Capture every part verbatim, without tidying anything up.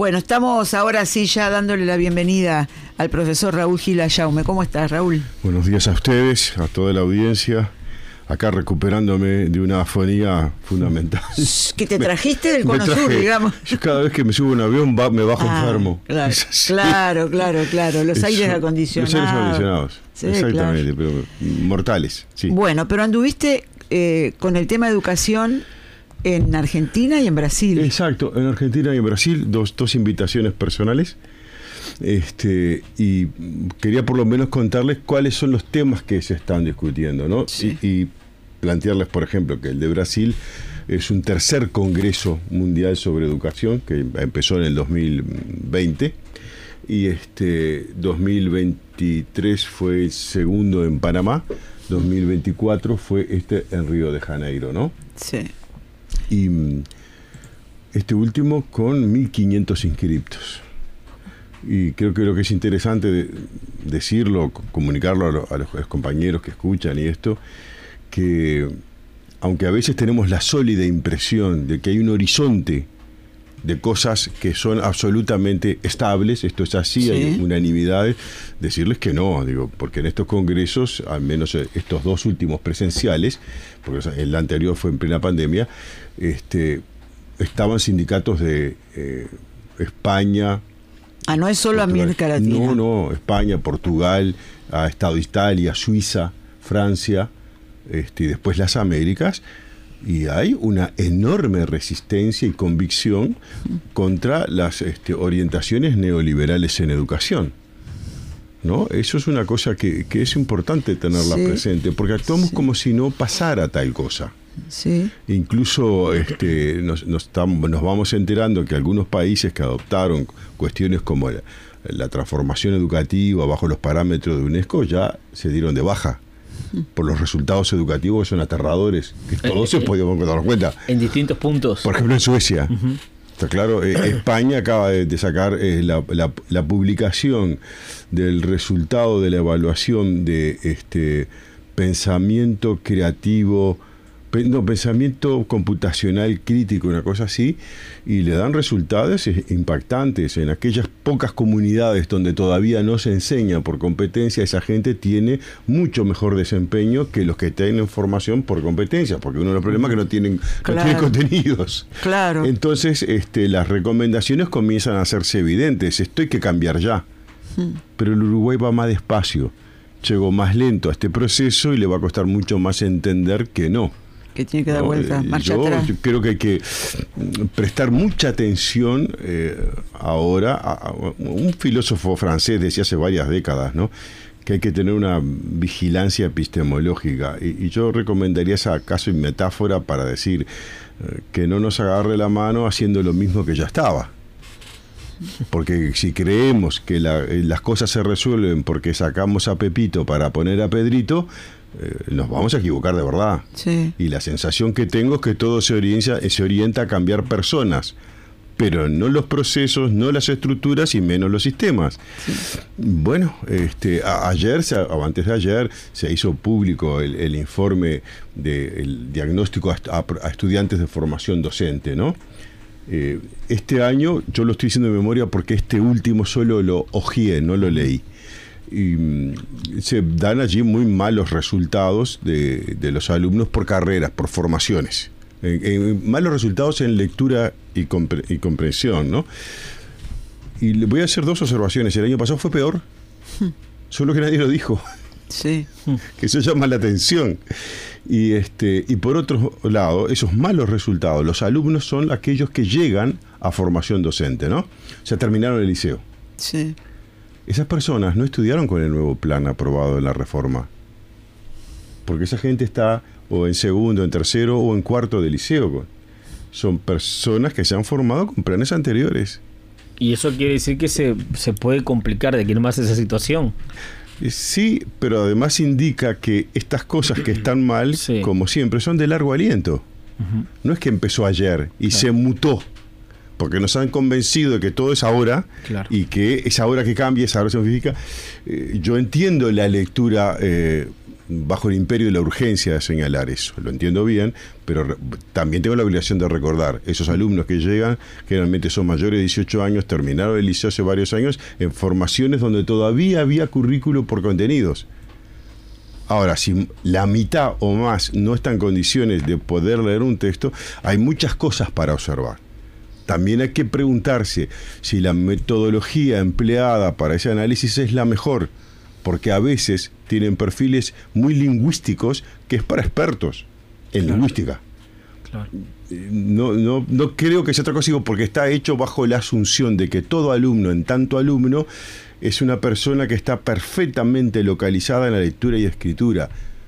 Bueno, estamos ahora sí ya dándole la bienvenida al profesor Raúl Gila Jaume. ¿Cómo estás, Raúl? Buenos días a ustedes, a toda la audiencia. Acá recuperándome de una afonía fundamental. Que te trajiste del Cono Sur, digamos. Yo cada vez que me subo a un avión va, me bajo ah, enfermo. Claro, claro, claro, claro. Los Eso, aires acondicionados. Los aires acondicionados. Sí, exactamente, claro. Pero mortales. Sí. Bueno, pero anduviste eh, con el tema de educación en Argentina y en Brasil. Exacto, en Argentina y en Brasil, dos, dos invitaciones personales. Este, y quería por lo menos contarles cuáles son los temas que se están discutiendo, ¿no? Sí. Y, y plantearles, por ejemplo, que el de Brasil es un tercer Congreso Mundial sobre Educación que empezó en el dos mil veinte y este dos mil veintitrés fue el segundo en Panamá, dos mil veinticuatro fue este en Río de Janeiro, ¿no? Sí. Y este último con mil quinientos inscriptos. Y creo que lo que es interesante de decirlo, comunicarlo a, lo, a los compañeros que escuchan y esto, que aunque a veces tenemos la sólida impresión de que hay un horizonte de cosas que son absolutamente estables, esto es así, ¿sí? Hay unanimidades, decirles que no, digo, porque en estos congresos, al menos estos dos últimos presenciales, porque el anterior fue en plena pandemia, este, estaban sindicatos de eh, España. Ah, no es solo Portugal. América Latina. No, no, España, Portugal, ha estado Italia, Suiza, Francia, este, y después las Américas, y hay una enorme resistencia y convicción contra las este, orientaciones neoliberales en educación, ¿no? Eso es una cosa que, que es importante tenerla sí. presente, porque actuamos sí. como si no pasara tal cosa. Sí. Incluso este, nos, nos, tam, nos vamos enterando que algunos países que adoptaron cuestiones como la, la transformación educativa bajo los parámetros de UNESCO ya se dieron de baja por los resultados educativos que son aterradores, que todos se podían dar cuenta. En distintos puntos. Por ejemplo, en Suecia. Uh-huh. Está claro, eh, España acaba de, de sacar eh, la, la, la publicación del resultado de la evaluación de este pensamiento creativo, no, pensamiento computacional crítico, una cosa así, y le dan resultados impactantes. En aquellas pocas comunidades donde todavía no se enseña por competencia, esa gente tiene mucho mejor desempeño que los que tienen formación por competencia, porque uno de los problemas es que no tienen, claro. no tienen contenidos. Claro. Entonces, este, las recomendaciones comienzan a hacerse evidentes. Esto hay que cambiar ya. Hmm. Pero el Uruguay va más despacio, llegó más lento a este proceso y le va a costar mucho más entender que no. Que tiene que dar vuelta, no, marcha yo atrás. creo que hay que prestar mucha atención eh, ahora a, a un filósofo francés decía hace varias décadas, ¿no?, que hay que tener una vigilancia epistemológica, y, y yo recomendaría esa caso y metáfora para decir eh, que no nos agarre la mano haciendo lo mismo que ya estaba. Porque si creemos que la, las cosas se resuelven porque sacamos a Pepito para poner a Pedrito, eh, nos vamos a equivocar de verdad. Sí. Y la sensación que tengo es que todo se orienta, se orienta a cambiar personas, pero no los procesos, no las estructuras y menos los sistemas. Sí. Bueno, este, a, ayer, o antes de ayer, se hizo público el, el informe del diagnóstico a, a, a estudiantes de formación docente, ¿no? Eh, este año, yo lo estoy diciendo de memoria porque este último solo lo hojeé, no lo leí. Y mm, se dan allí muy malos resultados de, de los alumnos por carreras, por formaciones. Eh, eh, malos resultados en lectura y, compre- y comprensión, ¿no? Y le voy a hacer dos observaciones. El año pasado fue peor, solo que nadie lo dijo. Sí. Que eso llama la atención. Y este y por otro lado, esos malos resultados, los alumnos son aquellos que llegan a formación docente, ¿no? O sea, terminaron el liceo. Sí. Esas personas no estudiaron con el nuevo plan aprobado en la reforma, porque esa gente está o en segundo, en tercero o en cuarto de liceo. Son personas que se han formado con planes anteriores. Y eso quiere decir que se, se puede complicar de quién más esa situación. Sí, pero además indica que estas cosas que están mal, sí. como siempre, son de largo aliento. Uh-huh. No es que empezó ayer y claro. se mutó, porque nos han convencido de que todo es ahora, claro. y que es ahora que cambia, es ahora que se modifica. Eh, yo entiendo la lectura eh, bajo el imperio de la urgencia de señalar eso, lo entiendo bien, pero re- también tengo la obligación de recordar, esos alumnos que llegan, generalmente son mayores de dieciocho años, terminaron el liceo hace varios años, en formaciones donde todavía había currículo por contenidos. Ahora, si la mitad o más no está en condiciones de poder leer un texto, hay muchas cosas para observar. También hay que preguntarse si la metodología empleada para ese análisis es la mejor, porque a veces tienen perfiles muy lingüísticos que es para expertos en Claro. lingüística. Claro. No, no, no creo que sea otra cosa, digo, porque está hecho bajo la asunción de que todo alumno, en tanto alumno, es una persona que está perfectamente localizada en la lectura y escritura.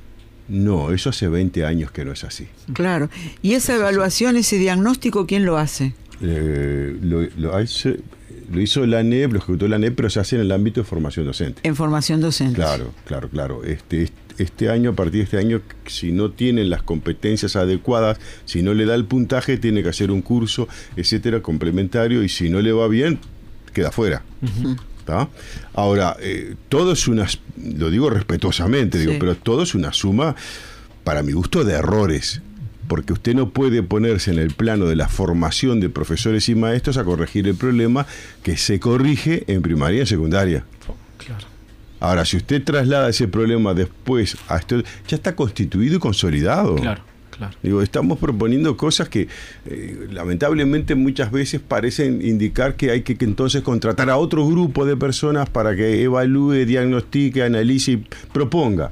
No, eso hace veinte años que no es así. Claro. ¿Y esa evaluación, ese diagnóstico, quién lo hace? Eh, lo, lo, hace- lo hizo la A N E P, lo ejecutó la A N E P, pero se hace en el ámbito de formación docente. En formación docente. Claro, claro, claro. Este, este año, a partir de este año, si no tienen las competencias adecuadas, si no le da el puntaje, tiene que hacer un curso, etcétera, complementario, y si no le va bien, queda fuera. Ujú. ¿Tá? Ahora, eh, todo es una, lo digo respetuosamente, digo, Sí. pero todo es una suma, para mi gusto, de errores. Porque usted no puede ponerse en el plano de la formación de profesores y maestros a corregir el problema que se corrige en primaria y en secundaria. Claro. Ahora, si usted traslada ese problema después a esto, ya está constituido y consolidado. Claro, claro. Digo, estamos proponiendo cosas que eh, lamentablemente muchas veces parecen indicar que hay que, que entonces contratar a otro grupo de personas para que evalúe, diagnostique, analice y proponga.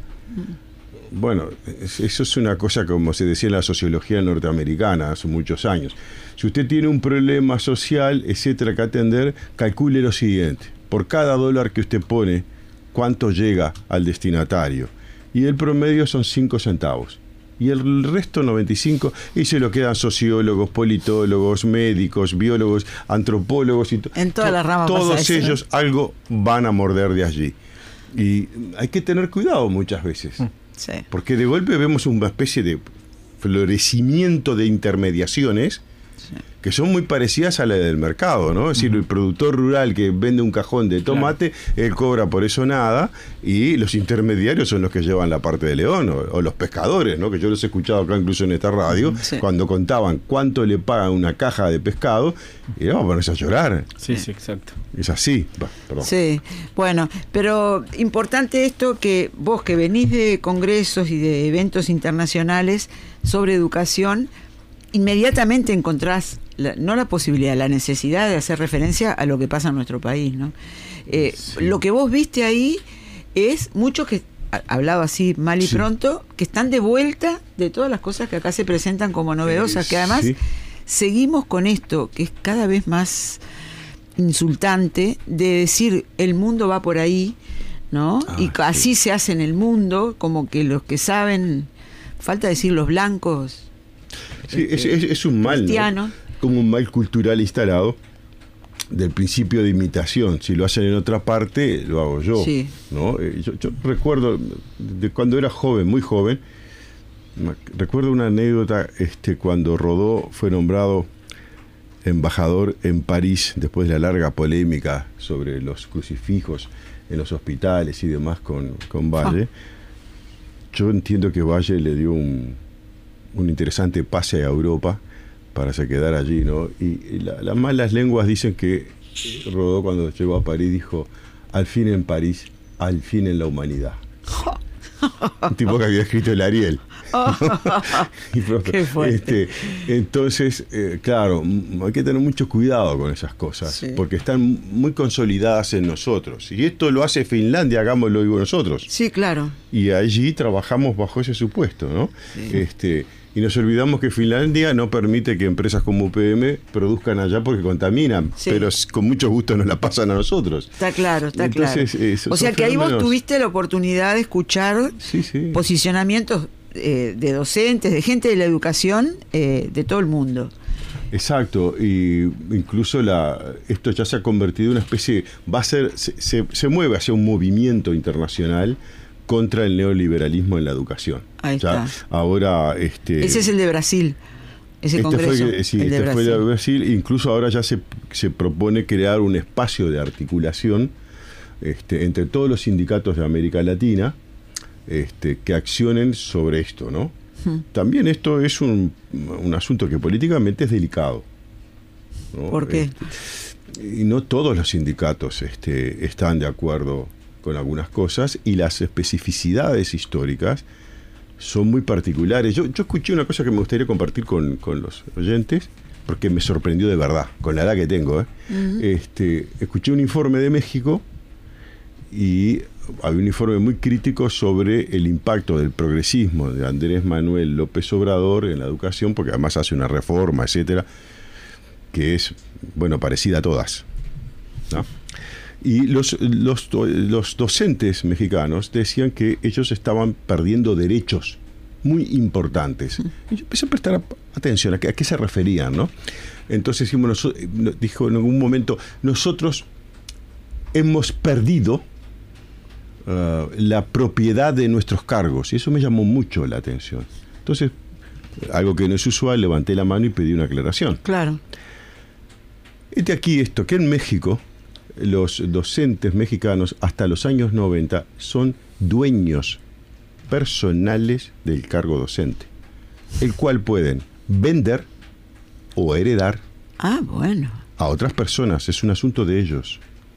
Bueno, es- eso es una cosa como se decía en la sociología norteamericana hace muchos años. Si usted tiene un problema social, etcétera, que atender, calcule lo siguiente. Por cada dólar que usted pone, ¿cuánto llega al destinatario? Y el promedio son cinco centavos. Y el resto, noventa y cinco, y se lo quedan sociólogos, politólogos, médicos, biólogos, antropólogos y to- En todas to- las ramas pasa Todos eso, ¿no? ellos algo van a morder de allí. Y hay que tener cuidado muchas veces. Sí. Porque de golpe vemos una especie de florecimiento de intermediaciones Sí. que son muy parecidas a la del mercado, ¿no? Es decir, el productor rural que vende un cajón de tomate, él cobra por eso nada, y los intermediarios son los que llevan la parte de león, o, o los pescadores, ¿no? Que yo los he escuchado acá incluso en esta radio, Sí. cuando contaban cuánto le pagan una caja de pescado, y vamos a ponerse a llorar. Sí, sí, exacto. Es así. Bah, perdón. Sí, bueno, pero importante esto que vos que venís de congresos y de eventos internacionales sobre educación, inmediatamente encontrás, la- no la posibilidad, la necesidad de hacer referencia a lo que pasa en nuestro país, ¿no? Eh, Sí. Lo que vos viste ahí es muchos que, ha- hablado así mal y Sí. pronto, que están de vuelta de todas las cosas que acá se presentan como novedosas, Eh, que además sí. seguimos con esto, que es cada vez más insultante, de decir el mundo va por ahí, ¿no? Ah, y sí. así se hace en el mundo, como que los que saben, falta decir los blancos, Sí, es, es- es un mal, ¿no? cristianos. Como un mal cultural instalado del principio de imitación. Si lo hacen en otra parte, lo hago yo. Sí. ¿No? Eh, yo, yo recuerdo de cuando era joven, muy joven, me- recuerdo una anécdota este, cuando Rodó fue nombrado embajador en París después de la larga polémica sobre los crucifijos en los hospitales y demás con, con Valle. Yo entiendo que Valle le dio un, un interesante pase a Europa para se quedar allí, ¿no? Y, y la- las malas lenguas dicen que Rodó cuando llegó a París dijo, al fin en París, al fin en la humanidad. Un tipo que había escrito el Ariel. Y pronto, Qué fuerte. este, entonces, eh, claro, m- hay que tener mucho cuidado con esas cosas, Sí. porque están muy consolidadas en nosotros. Y esto lo hace Finlandia, hagámoslo digo nosotros. Sí, claro. Y allí trabajamos bajo ese supuesto, ¿no? Sí. Este, y nos olvidamos que Finlandia no permite que empresas como U P M produzcan allá porque contaminan, Sí. pero s- con mucho gusto nos la pasan a nosotros. Está claro, está Entonces, claro. eh, son O sea que ahí vos fenómenos- tuviste la oportunidad de escuchar Sí, sí. posicionamientos eh, de docentes, de gente de la educación eh, de todo el mundo. Exacto, y incluso la, esto ya se ha convertido en una especie, va a ser, se, se, se mueve hacia un movimiento internacional contra el neoliberalismo en la educación. Ahí Ya, está. ahora, este, Ese es el de Brasil, ese este congreso. fue, sí, el de este fue de Brasil. Brasil, incluso ahora ya se, se propone crear un espacio de articulación este, entre todos los sindicatos de América Latina, este, que accionen sobre esto, ¿no? Hmm. También esto es un, un asunto que políticamente es delicado, ¿no? ¿Por qué? Este, y no todos los sindicatos este, están de acuerdo con algunas cosas, y las especificidades históricas son muy particulares. Yo, yo escuché una cosa que me gustaría compartir con, con los oyentes, porque me sorprendió de verdad, con la edad que tengo. ¿eh? Uh-huh. este, escuché un informe de México y había un informe muy crítico sobre el impacto del progresismo de Andrés Manuel López Obrador en la educación, porque además hace una reforma, etcétera, que es, bueno, parecida a todas, ¿no? Y los, los, los docentes mexicanos decían que ellos estaban perdiendo derechos muy importantes. Y yo empecé a prestar atención a qué, a qué se referían, ¿no? Entonces dijimos, dijo en algún momento, nosotros hemos perdido uh, la propiedad de nuestros cargos. Y eso me llamó mucho la atención. Entonces, algo que no es usual, levanté la mano y pedí una aclaración. Claro. Este aquí esto, que en México los docentes mexicanos hasta los años noventa son dueños personales del cargo docente, el cual pueden vender o heredar ah, bueno. a otras personas. Es un asunto de ellos.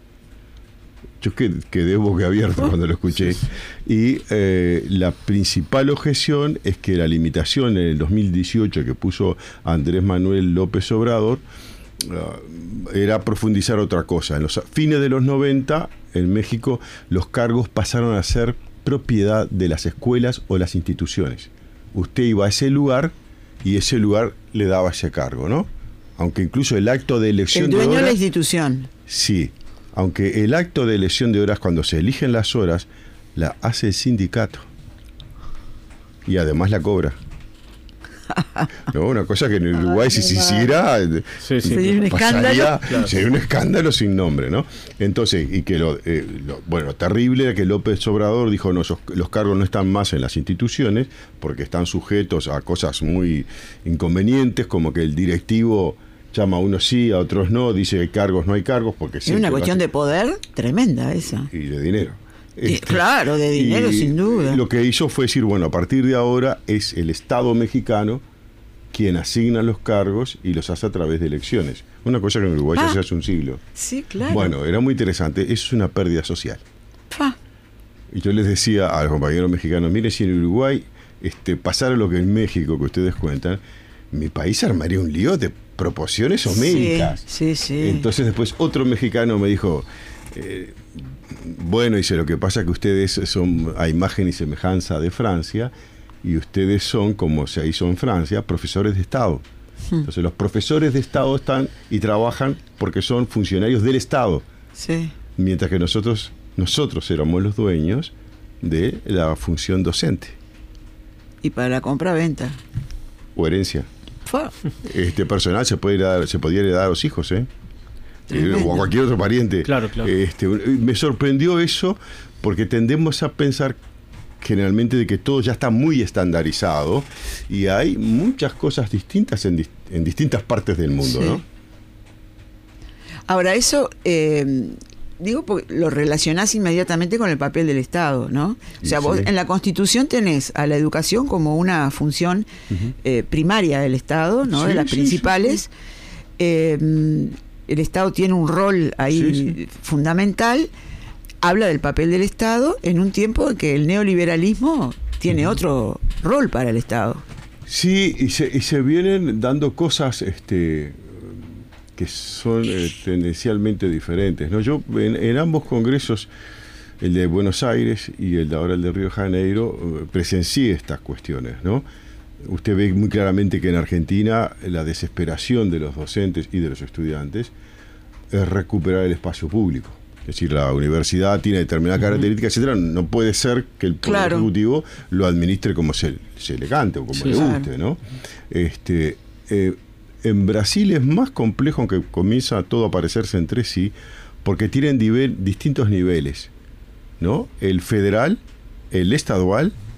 Yo quedé boquiabierto oh, cuando lo escuché. Sí, sí. Y eh, la principal objeción es que la limitación en el dos mil dieciocho que puso Andrés Manuel López Obrador Uh, era profundizar otra cosa. En los fines de los noventa, en México, los cargos pasaron a ser propiedad de las escuelas o las instituciones. Usted iba a ese lugar y ese lugar le daba ese cargo, ¿no? Aunque incluso el acto de elección de horas... El dueño de la institución. Sí, aunque el acto de elección de horas, cuando se eligen las horas, la hace el sindicato. Y además la cobra. No, una cosa que en Uruguay, si se hiciera, sí, sí, sería un escándalo. Claro. Sería un escándalo sin nombre, ¿no? Entonces, y que lo, eh, lo bueno, lo terrible era que López Obrador dijo, no, esos, los cargos no están más en las instituciones porque están sujetos a cosas muy inconvenientes, como que el directivo llama a unos sí, a otros no, dice que hay cargos, no hay cargos, porque es una cuestión de poder tremenda esa. Y de dinero. Este, claro, de dinero, sin duda. Lo que hizo fue decir, bueno, a partir de ahora es el Estado mexicano quien asigna los cargos y los hace a través de elecciones. Una cosa que en Uruguay ah, ya se hace un siglo. Sí, claro. Bueno, era muy interesante. Eso es una pérdida social. Ah. Y yo les decía a los compañeros mexicanos, miren, si en Uruguay este, pasara lo que en México, que ustedes cuentan, mi país armaría un lío de proporciones homéricas. Sí, sí, sí. Entonces después otro mexicano me dijo... Eh, bueno, dice, lo que pasa es que ustedes son a imagen y semejanza de Francia y ustedes son, como se hizo en Francia, profesores de Estado. Hmm. Entonces los profesores de Estado están y trabajan porque son funcionarios del Estado. Sí. Mientras que nosotros, nosotros éramos los dueños de la función docente. Y para la compra-venta. O herencia. Este personal se puede heredar, se podía heredar a los hijos, ¿eh? Tremendo. O a cualquier otro pariente. Claro, claro. Este, me sorprendió eso porque tendemos a pensar generalmente de que todo ya está muy estandarizado y hay muchas cosas distintas en, en distintas partes del mundo, sí. ¿no? Ahora, eso eh, digo porque lo relacionás inmediatamente con el papel del Estado, ¿no? O sea, sí. Vos en la Constitución tenés a la educación como una función uh-huh. eh, primaria del Estado, ¿no? Sí, de las sí, principales. Sí, sí. Eh, el Estado tiene un rol ahí sí, sí. fundamental. Habla del papel del Estado en un tiempo en que el neoliberalismo tiene uh-huh. otro rol para el Estado. Sí, y se, y se vienen dando cosas este, que son eh, tendencialmente diferentes, ¿no? Yo en, en ambos congresos, el de Buenos Aires y el de ahora el de Río de Janeiro, presencié estas cuestiones, ¿no? Usted ve muy claramente que en Argentina la desesperación de los docentes y de los estudiantes es recuperar el espacio público. Es decir, la universidad tiene determinadas uh-huh. características, etcétera. No puede ser que el Poder claro. Ejecutivo lo administre como se, se le cante o como sí, le guste, claro. ¿no? Este, eh, en Brasil es más complejo, aunque comienza todo a parecerse entre sí, porque tienen nivel, distintos niveles, ¿no? El federal, el estadual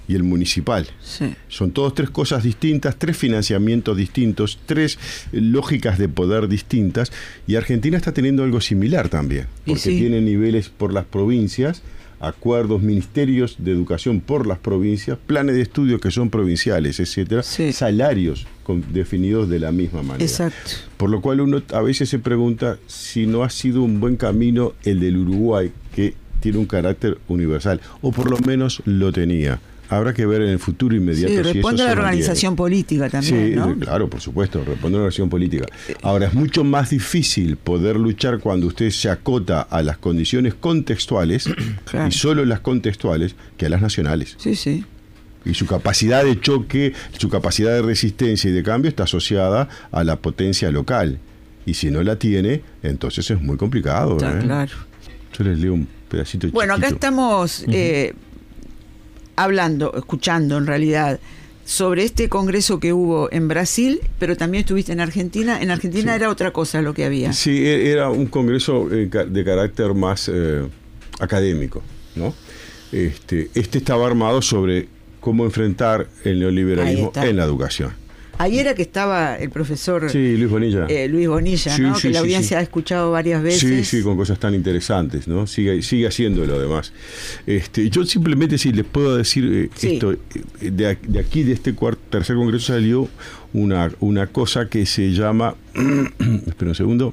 y el municipal. Sí. Son todos tres cosas distintas, tres financiamientos distintos, tres lógicas de poder distintas, y Argentina está teniendo algo similar también, porque sí. tiene niveles por las provincias, acuerdos, ministerios de educación por las provincias, planes de estudio que son provinciales, etcétera, sí. salarios con, definidos de la misma manera. Exacto. Por lo cual uno a veces se pregunta si no ha sido un buen camino el del Uruguay, que tiene un carácter universal, o por lo menos lo tenía. Habrá que ver en el futuro inmediato sí, si eso responde se a la mantiene. organización política también, Sí, ¿no? claro, por supuesto, responde a la organización política. Ahora, es mucho más difícil poder luchar cuando usted se acota a las condiciones contextuales, claro. y solo las contextuales, que a las nacionales. Sí, sí. Y su capacidad de choque, su capacidad de resistencia y de cambio está asociada a la potencia local. Y si no la tiene, entonces es muy complicado. Está ¿eh? claro. Yo les leo un pedacito Bueno, chiquito. acá estamos eh, hablando, escuchando en realidad, sobre este congreso que hubo en Brasil, pero también estuviste en Argentina. En Argentina Sí. era otra cosa lo que había. Sí, era un congreso eh, de carácter más eh, académico, ¿no? Este, este estaba armado sobre cómo enfrentar el neoliberalismo en la educación. Ahí era que estaba el profesor Sí, Luis Bonilla. eh, Luis Bonilla, Sí, ¿no? sí, que la sí, audiencia sí. ha escuchado varias veces. Sí, sí, con cosas tan interesantes, ¿no? Sigue, sigue haciéndolo además. Este, yo simplemente si les puedo decir eh, Sí. esto, eh, de, de aquí, de este cuarto, tercer congreso salió una, una cosa que se llama, espera un segundo,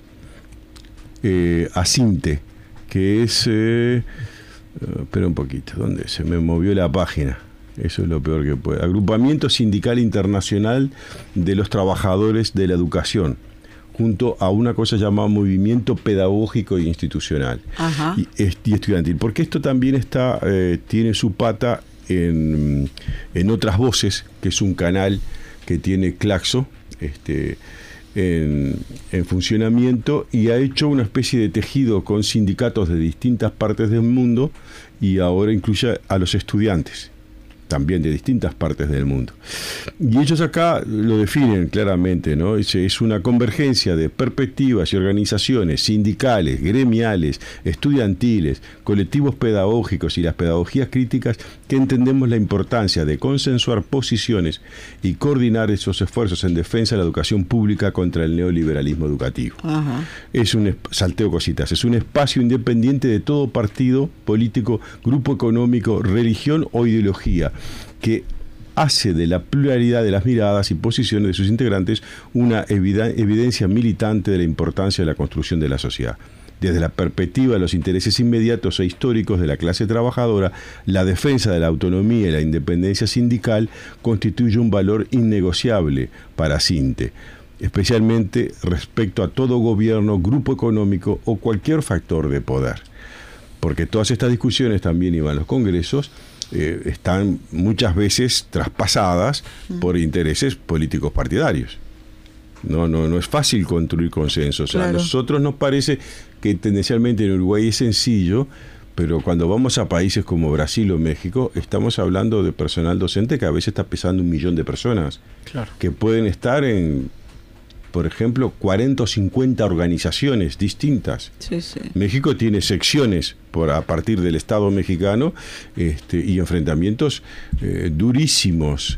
eh, ASINTE, que es, eh, uh, espera un poquito, ¿dónde? Se me movió la página. Eso es lo peor que puede. Agrupamiento Sindical Internacional de los Trabajadores de la Educación, junto a una cosa llamada Movimiento Pedagógico e Institucional Ajá. y, y estudiantil. Porque esto también está eh, tiene su pata en, en Otras Voces, que es un canal que tiene Claxo este, en, en funcionamiento, y ha hecho una especie de tejido con sindicatos de distintas partes del mundo, y ahora incluye a los estudiantes también de distintas partes del mundo. Y ellos acá lo definen claramente, ¿no? Es, es una convergencia de perspectivas y organizaciones sindicales, gremiales, estudiantiles, colectivos pedagógicos y las pedagogías críticas, que entendemos la importancia de consensuar posiciones y coordinar esos esfuerzos en defensa de la educación pública contra el neoliberalismo educativo. Ajá. Es un, salteo cositas, es un espacio independiente de todo partido político, grupo económico, religión o ideología, que hace de la pluralidad de las miradas y posiciones de sus integrantes una evidencia militante de la importancia de la construcción de la sociedad. Desde la perspectiva de los intereses inmediatos e históricos de la clase trabajadora, la defensa de la autonomía y la independencia sindical constituye un valor innegociable para ASINTE, especialmente respecto a todo gobierno, grupo económico o cualquier factor de poder. Porque todas estas discusiones también iban a los congresos, eh, están muchas veces traspasadas mm. por intereses políticos partidarios. No, no, no es fácil construir consensos. Claro. A nosotros nos parece que tendencialmente en Uruguay es sencillo, pero cuando vamos a países como Brasil o México, estamos hablando de personal docente que a veces está pesando un millón de personas, claro, que pueden estar en, por ejemplo, cuarenta o cincuenta organizaciones distintas. Sí, sí. México tiene secciones por, a partir del Estado mexicano este, y enfrentamientos eh, durísimos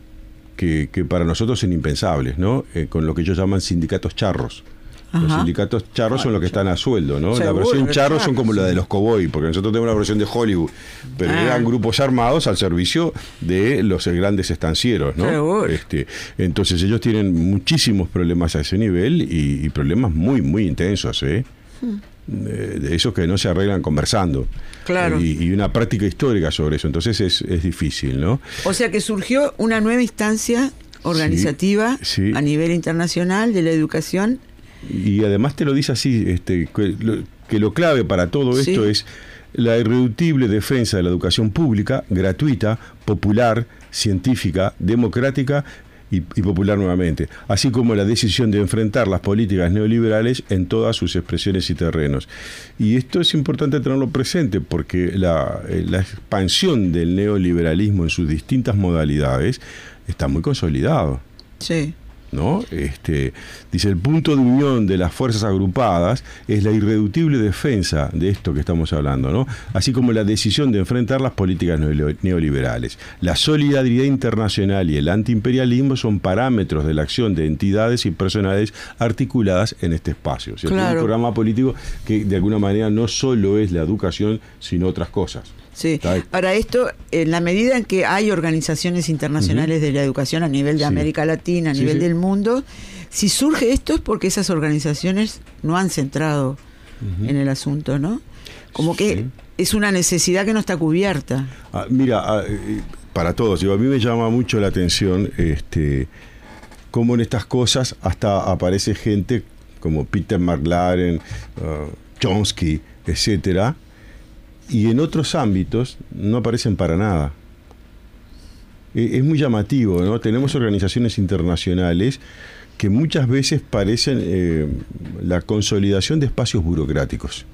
que, que para nosotros son impensables, ¿no? Eh, con lo que ellos llaman sindicatos charros. Ajá. Los sindicatos charros son los que están a sueldo, ¿no? Seguro, la versión charros son como la de los cowboy, porque nosotros tenemos una versión de Hollywood, pero ah. eran grupos armados al servicio de los grandes estancieros, ¿no? Este, entonces ellos tienen muchísimos problemas a ese nivel y, y problemas muy, muy intensos, ¿eh? Hmm. De, de esos que no se arreglan conversando. Claro. Y, y una práctica histórica sobre eso, entonces es, es difícil, ¿no? O sea que surgió una nueva instancia organizativa sí, sí. a nivel internacional de la educación. Y además te lo dice así, este, que, lo, que lo clave para todo esto sí. es la irreductible defensa de la educación pública, gratuita, popular, científica, democrática y, y popular nuevamente, así como la decisión de enfrentar las políticas neoliberales en todas sus expresiones y terrenos. Y esto es importante tenerlo presente porque la, la expansión del neoliberalismo en sus distintas modalidades está muy consolidado. Sí. ¿no? Este, dice, el punto de unión de las fuerzas agrupadas es la irreductible defensa de esto que estamos hablando, ¿no? Así como la decisión de enfrentar las políticas neoliberales. La solidaridad internacional y el antiimperialismo son parámetros de la acción de entidades y personalidades articuladas en este espacio. O sea, claro. Es un programa político que de alguna manera no solo es la educación, sino otras cosas. Sí. Para esto, en la medida en que hay organizaciones internacionales uh-huh. de la educación a nivel de sí. América Latina, a sí, nivel sí. del mundo, si surge esto es porque esas organizaciones no han centrado uh-huh. en el asunto, ¿no? Como que sí. es una necesidad que no está cubierta. Ah, mira, ah, para todos, digo, a mí me llama mucho la atención este, cómo en estas cosas hasta aparece gente como Peter McLaren, uh, Chomsky, etcétera, y en otros ámbitos no aparecen para nada. Es muy llamativo, ¿no? Tenemos organizaciones internacionales que muchas veces parecen eh, la consolidación de espacios burocráticos,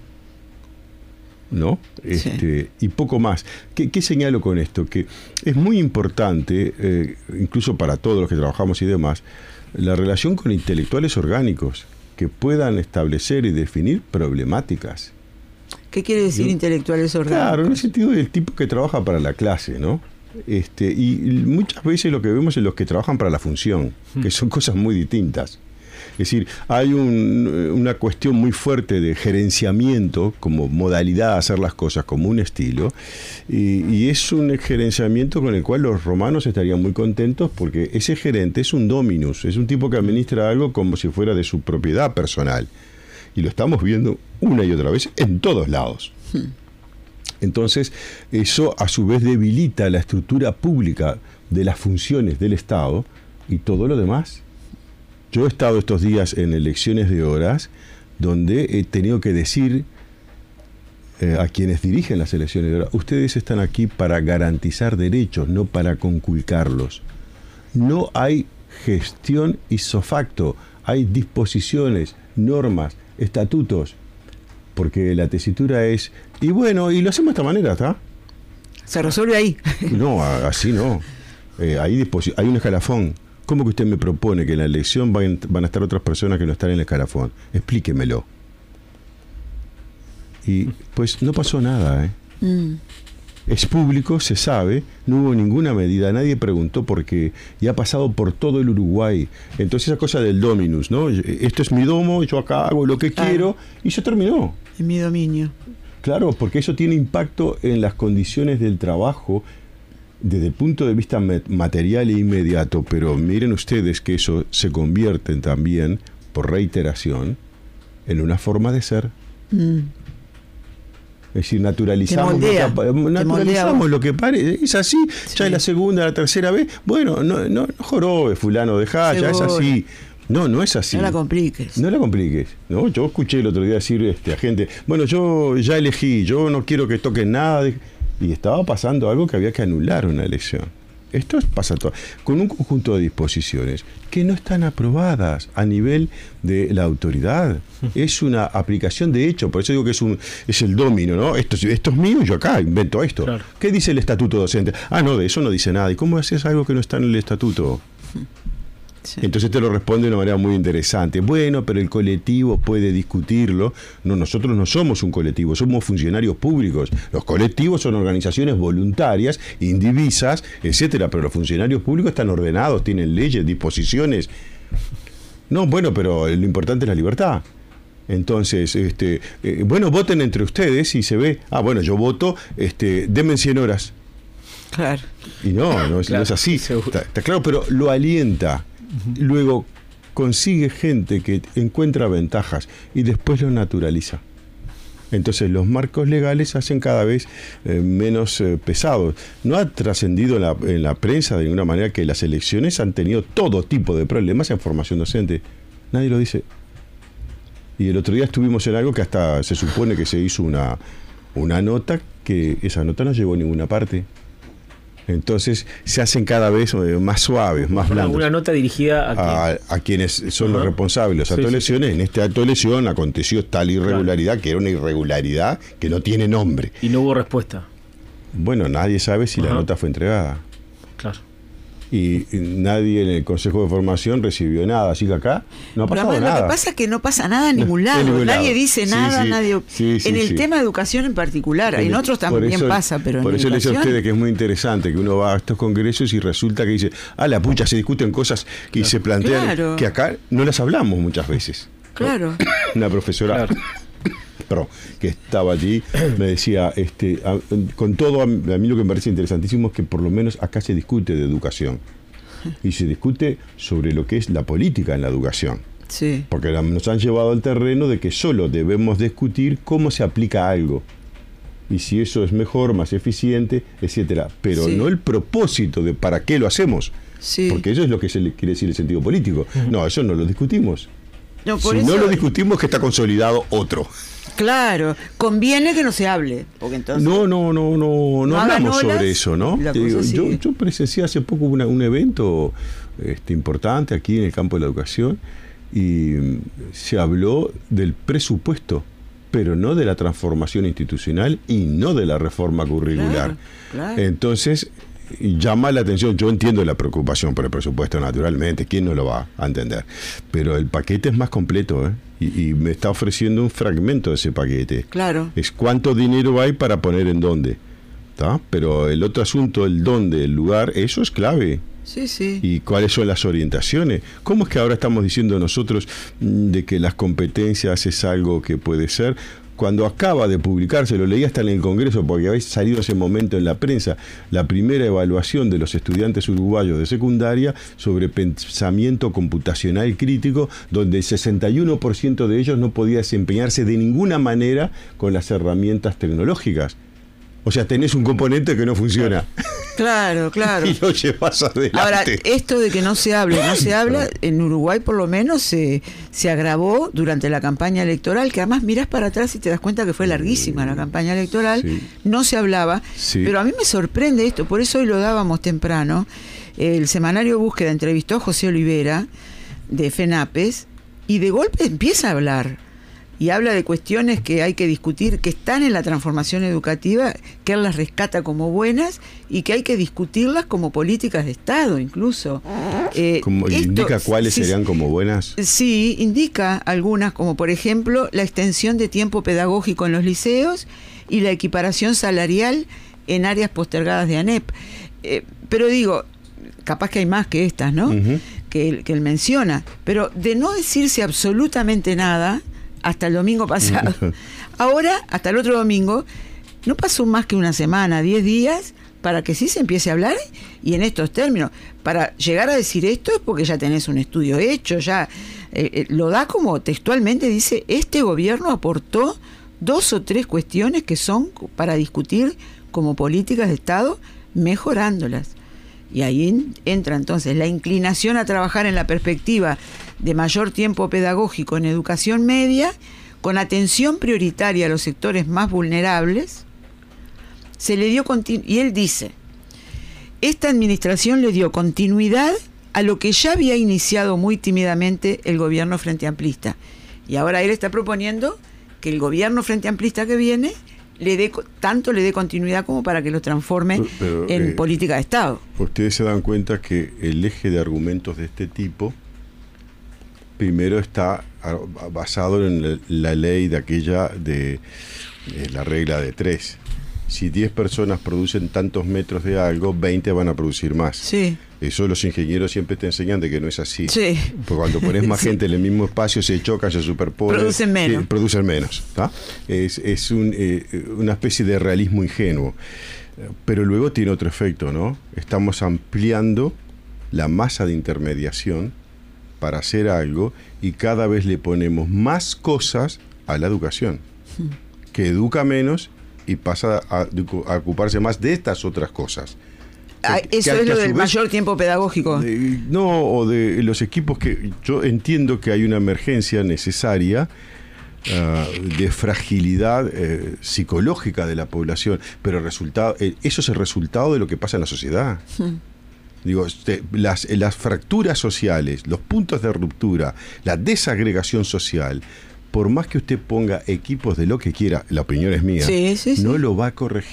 ¿no? Este, sí. Y poco más. ¿Qué, ¿Qué señalo con esto? Que es muy importante, eh, incluso para todos los que trabajamos y demás, la relación con intelectuales orgánicos que puedan establecer y definir problemáticas. ¿Qué quiere decir ¿no? intelectuales orgánicos? Claro, en el sentido del tipo que trabaja para la clase, ¿no? Este, y muchas veces lo que vemos es los que trabajan para la función, que son cosas muy distintas. Es decir, hay un, una cuestión muy fuerte de gerenciamiento como modalidad de hacer las cosas, como un estilo, y, y es un gerenciamiento con el cual los romanos estarían muy contentos porque ese gerente es un dominus, es un tipo que administra algo como si fuera de su propiedad personal. Y lo estamos viendo una y otra vez en todos lados. Entonces, eso a su vez debilita la estructura pública de las funciones del Estado y todo lo demás. Yo he estado estos días en elecciones de horas donde he tenido que decir eh, a quienes dirigen las elecciones de horas, ustedes están aquí para garantizar derechos, no para conculcarlos. No hay gestión ipso facto, hay disposiciones, normas, estatutos, porque la tesitura es, y bueno, y lo hacemos de esta manera, ¿está? Se resuelve ahí. No, así no. Eh, hay, hay un escalafón. ¿Cómo que usted me propone que en la elección van, van a estar otras personas que no están en el escalafón? Explíquemelo. Y pues no pasó nada, ¿eh? Mm. Es público, se sabe, no hubo ninguna medida, nadie preguntó por qué, y ha pasado por todo el Uruguay. Entonces esa cosa del dominus, ¿no? Esto es mi domo, yo acá hago lo que claro. quiero, y se terminó. En mi dominio. Claro, porque eso tiene impacto en las condiciones del trabajo desde el punto de vista material e inmediato, pero miren ustedes que eso se convierte también, por reiteración, en una forma de ser. Mm. Es decir, naturalizamos, moldea, lo, que, naturalizamos lo que parece. Es así, sí. Ya es la segunda, la tercera vez. Bueno, no, no, no jorobes, fulano, dejá, ya es así. No, no es así. No la compliques. No la compliques. ¿No? Yo escuché el otro día decir este, a gente, bueno, yo ya elegí, yo no quiero que toquen nada. De... Y estaba pasando algo que había que anular una elección. Esto pasa todo, con un conjunto de disposiciones que no están aprobadas a nivel de la autoridad. Es una aplicación de hecho, por eso digo que es un es el domino, ¿no? Esto, esto es mío, yo acá invento esto. Claro. ¿Qué dice el estatuto docente? Ah, no, de eso no dice nada. ¿Y cómo haces algo que no está en el estatuto? Sí. Entonces te lo responde de una manera muy interesante. Bueno, pero el colectivo puede discutirlo. No, nosotros no somos un colectivo, somos funcionarios públicos. Los colectivos son organizaciones voluntarias, indivisas, etcétera. Pero los funcionarios públicos están ordenados, tienen leyes, disposiciones. No, bueno, pero lo importante es la libertad. Entonces, este, eh, bueno, voten entre ustedes y se ve, ah, bueno, yo voto, este, denme cien horas. Claro. Y no, no es, claro, no es así. Está, está claro, pero lo alienta. Luego consigue gente que encuentra ventajas y después lo naturaliza. Entonces los marcos legales se hacen cada vez eh, menos eh, pesados. No ha trascendido en la, en la prensa de ninguna manera que las elecciones han tenido todo tipo de problemas en formación docente. Nadie lo dice. Y el otro día estuvimos en algo que hasta se supone que se hizo una, una nota, que esa nota no llegó a ninguna parte. Entonces se hacen cada vez más suaves, más blandos. Una nota dirigida a, a, a quienes son uh-huh. los responsables de los actos de elecciones. Sí, sí. En este acto de elección aconteció tal irregularidad, claro, que era una irregularidad que no tiene nombre. Y no hubo respuesta. Bueno, nadie sabe si uh-huh. la nota fue entregada. Claro. y nadie en el Consejo de Formación recibió nada, así que acá no ha pasado Pero nada. Lo que pasa es que no pasa nada en ningún lado, en ningún nadie lado. dice Sí, nada, sí. nadie Sí, sí, en el sí. tema de educación en particular, en, En el- otros también por eso- pasa, pero por en eso les decía a educación, ustedes que es muy interesante que uno va a estos congresos y resulta que dice, ah, la pucha, se discuten cosas y se plantean Claro. que acá no las hablamos muchas veces. claro. Una profesora Claro. perdón, que estaba allí me decía, este, a- con todo, a mí, a mí lo que me parece interesantísimo es que por lo menos acá se discute de educación y se discute sobre lo que es la política en la educación. Sí. Porque la- nos han llevado al terreno de que solo debemos discutir cómo se aplica algo y si eso es mejor, más eficiente, etcétera. Pero Sí. no el propósito de para qué lo hacemos. Sí. Porque eso es lo que se le quiere decir el sentido político. No, eso no lo discutimos. No, por Si eso, no lo discutimos, que está consolidado otro. claro, conviene que no se hable, porque entonces No, no, no, no, no, No hablamos hagan olas, sobre eso, ¿no? la Te cosa digo, yo, sigue. yo presencié hace poco una- un evento este, importante aquí en el campo de la educación y mm, se habló del presupuesto, pero no de la transformación institucional y no de la reforma curricular. Claro, claro. Entonces, llama la atención, yo entiendo la preocupación por el presupuesto, naturalmente, ¿quién no lo va a entender? Pero el paquete es más completo, ¿eh? Y, y me está ofreciendo un fragmento de ese paquete. Claro. Es cuánto dinero hay para poner en dónde. ¿Tá? Pero el otro asunto, el dónde, el lugar, eso es clave. Sí, sí. ¿Y cuáles son las orientaciones? ¿Cómo es que ahora estamos diciendo nosotros mm, de que las competencias es algo que puede ser? Cuando acaba de publicarse, lo leí hasta en el Congreso, porque habéis salido ese momento en la prensa, la primera evaluación de los estudiantes uruguayos de secundaria sobre pensamiento computacional crítico, donde el sesenta y uno por ciento de ellos no podía desempeñarse de ninguna manera con las herramientas tecnológicas. O sea, tenés un componente que no funciona. Claro, claro. Y lo llevas adelante. Ahora, esto de que no se hable, no se habla, en Uruguay por lo menos se, se agravó durante la campaña electoral, que además mirás para atrás y te das cuenta que fue larguísima la campaña electoral, Sí. no se hablaba, Sí. pero a mí me sorprende esto, por eso hoy lo dábamos temprano, el semanario Búsqueda entrevistó a José Olivera de FENAPES y de golpe empieza a hablar. Y habla de cuestiones que hay que discutir, que están en la transformación educativa, que él las rescata como buenas y que hay que discutirlas como políticas de Estado incluso. Eh, Como esto- indica cuáles sí, serían como buenas. Sí, indica algunas, como por ejemplo la extensión de tiempo pedagógico en los liceos y la equiparación salarial en áreas postergadas de ANEP. Eh, pero digo, capaz que hay más que estas, ¿no? Ujú. que, él, que él menciona. Pero de no decirse absolutamente nada hasta el domingo pasado, ahora, hasta el otro domingo, no pasó más que una semana, diez días, para que sí se empiece a hablar y en estos términos. Para llegar a decir esto es porque ya tenés un estudio hecho, ya eh, eh, lo da como textualmente, dice, este gobierno aportó dos o tres cuestiones que son para discutir como políticas de Estado, mejorándolas. Y ahí en, entra entonces la inclinación a trabajar en la perspectiva de mayor tiempo pedagógico en educación media, con atención prioritaria a los sectores más vulnerables. Se le dio continu- y él dice, esta administración le dio continuidad a lo que ya había iniciado muy tímidamente el gobierno frente amplista. Y ahora él está proponiendo que el gobierno frente amplista que viene le dé tanto le dé continuidad como para que lo transforme Pero, en eh, política de Estado. Ustedes se dan cuenta que el eje de argumentos de este tipo primero está a- basado en la, la ley de aquella de, de la regla de tres. Si diez personas producen tantos metros de algo, veinte van a producir más. Sí. Eso los ingenieros siempre te enseñan de que no es así. Sí. Porque cuando pones más Sí. gente en el mismo espacio, se chocan, se superponen. Producen menos. eh, producen menos. ¿Tá? Es, es un, eh, una especie de realismo ingenuo. Pero luego tiene otro efecto, ¿no? Estamos ampliando la masa de intermediación para hacer algo y cada vez le ponemos más cosas a la educación, que educa menos y pasa a, a ocuparse más de estas otras cosas. Ah, Que- eso que- es que lo a su del vez- mayor tiempo pedagógico. de- no, o de los equipos que yo entiendo que hay una emergencia necesaria uh, de fragilidad eh, psicológica de la población, pero el resultado, eh, eso es el resultado de lo que pasa en la sociedad. Hmm. Digo, este, las, las fracturas sociales, los puntos de ruptura, la desagregación social, por más que usted ponga equipos de lo que quiera, la opinión es mía, Sí, sí, sí. no lo va a corregir.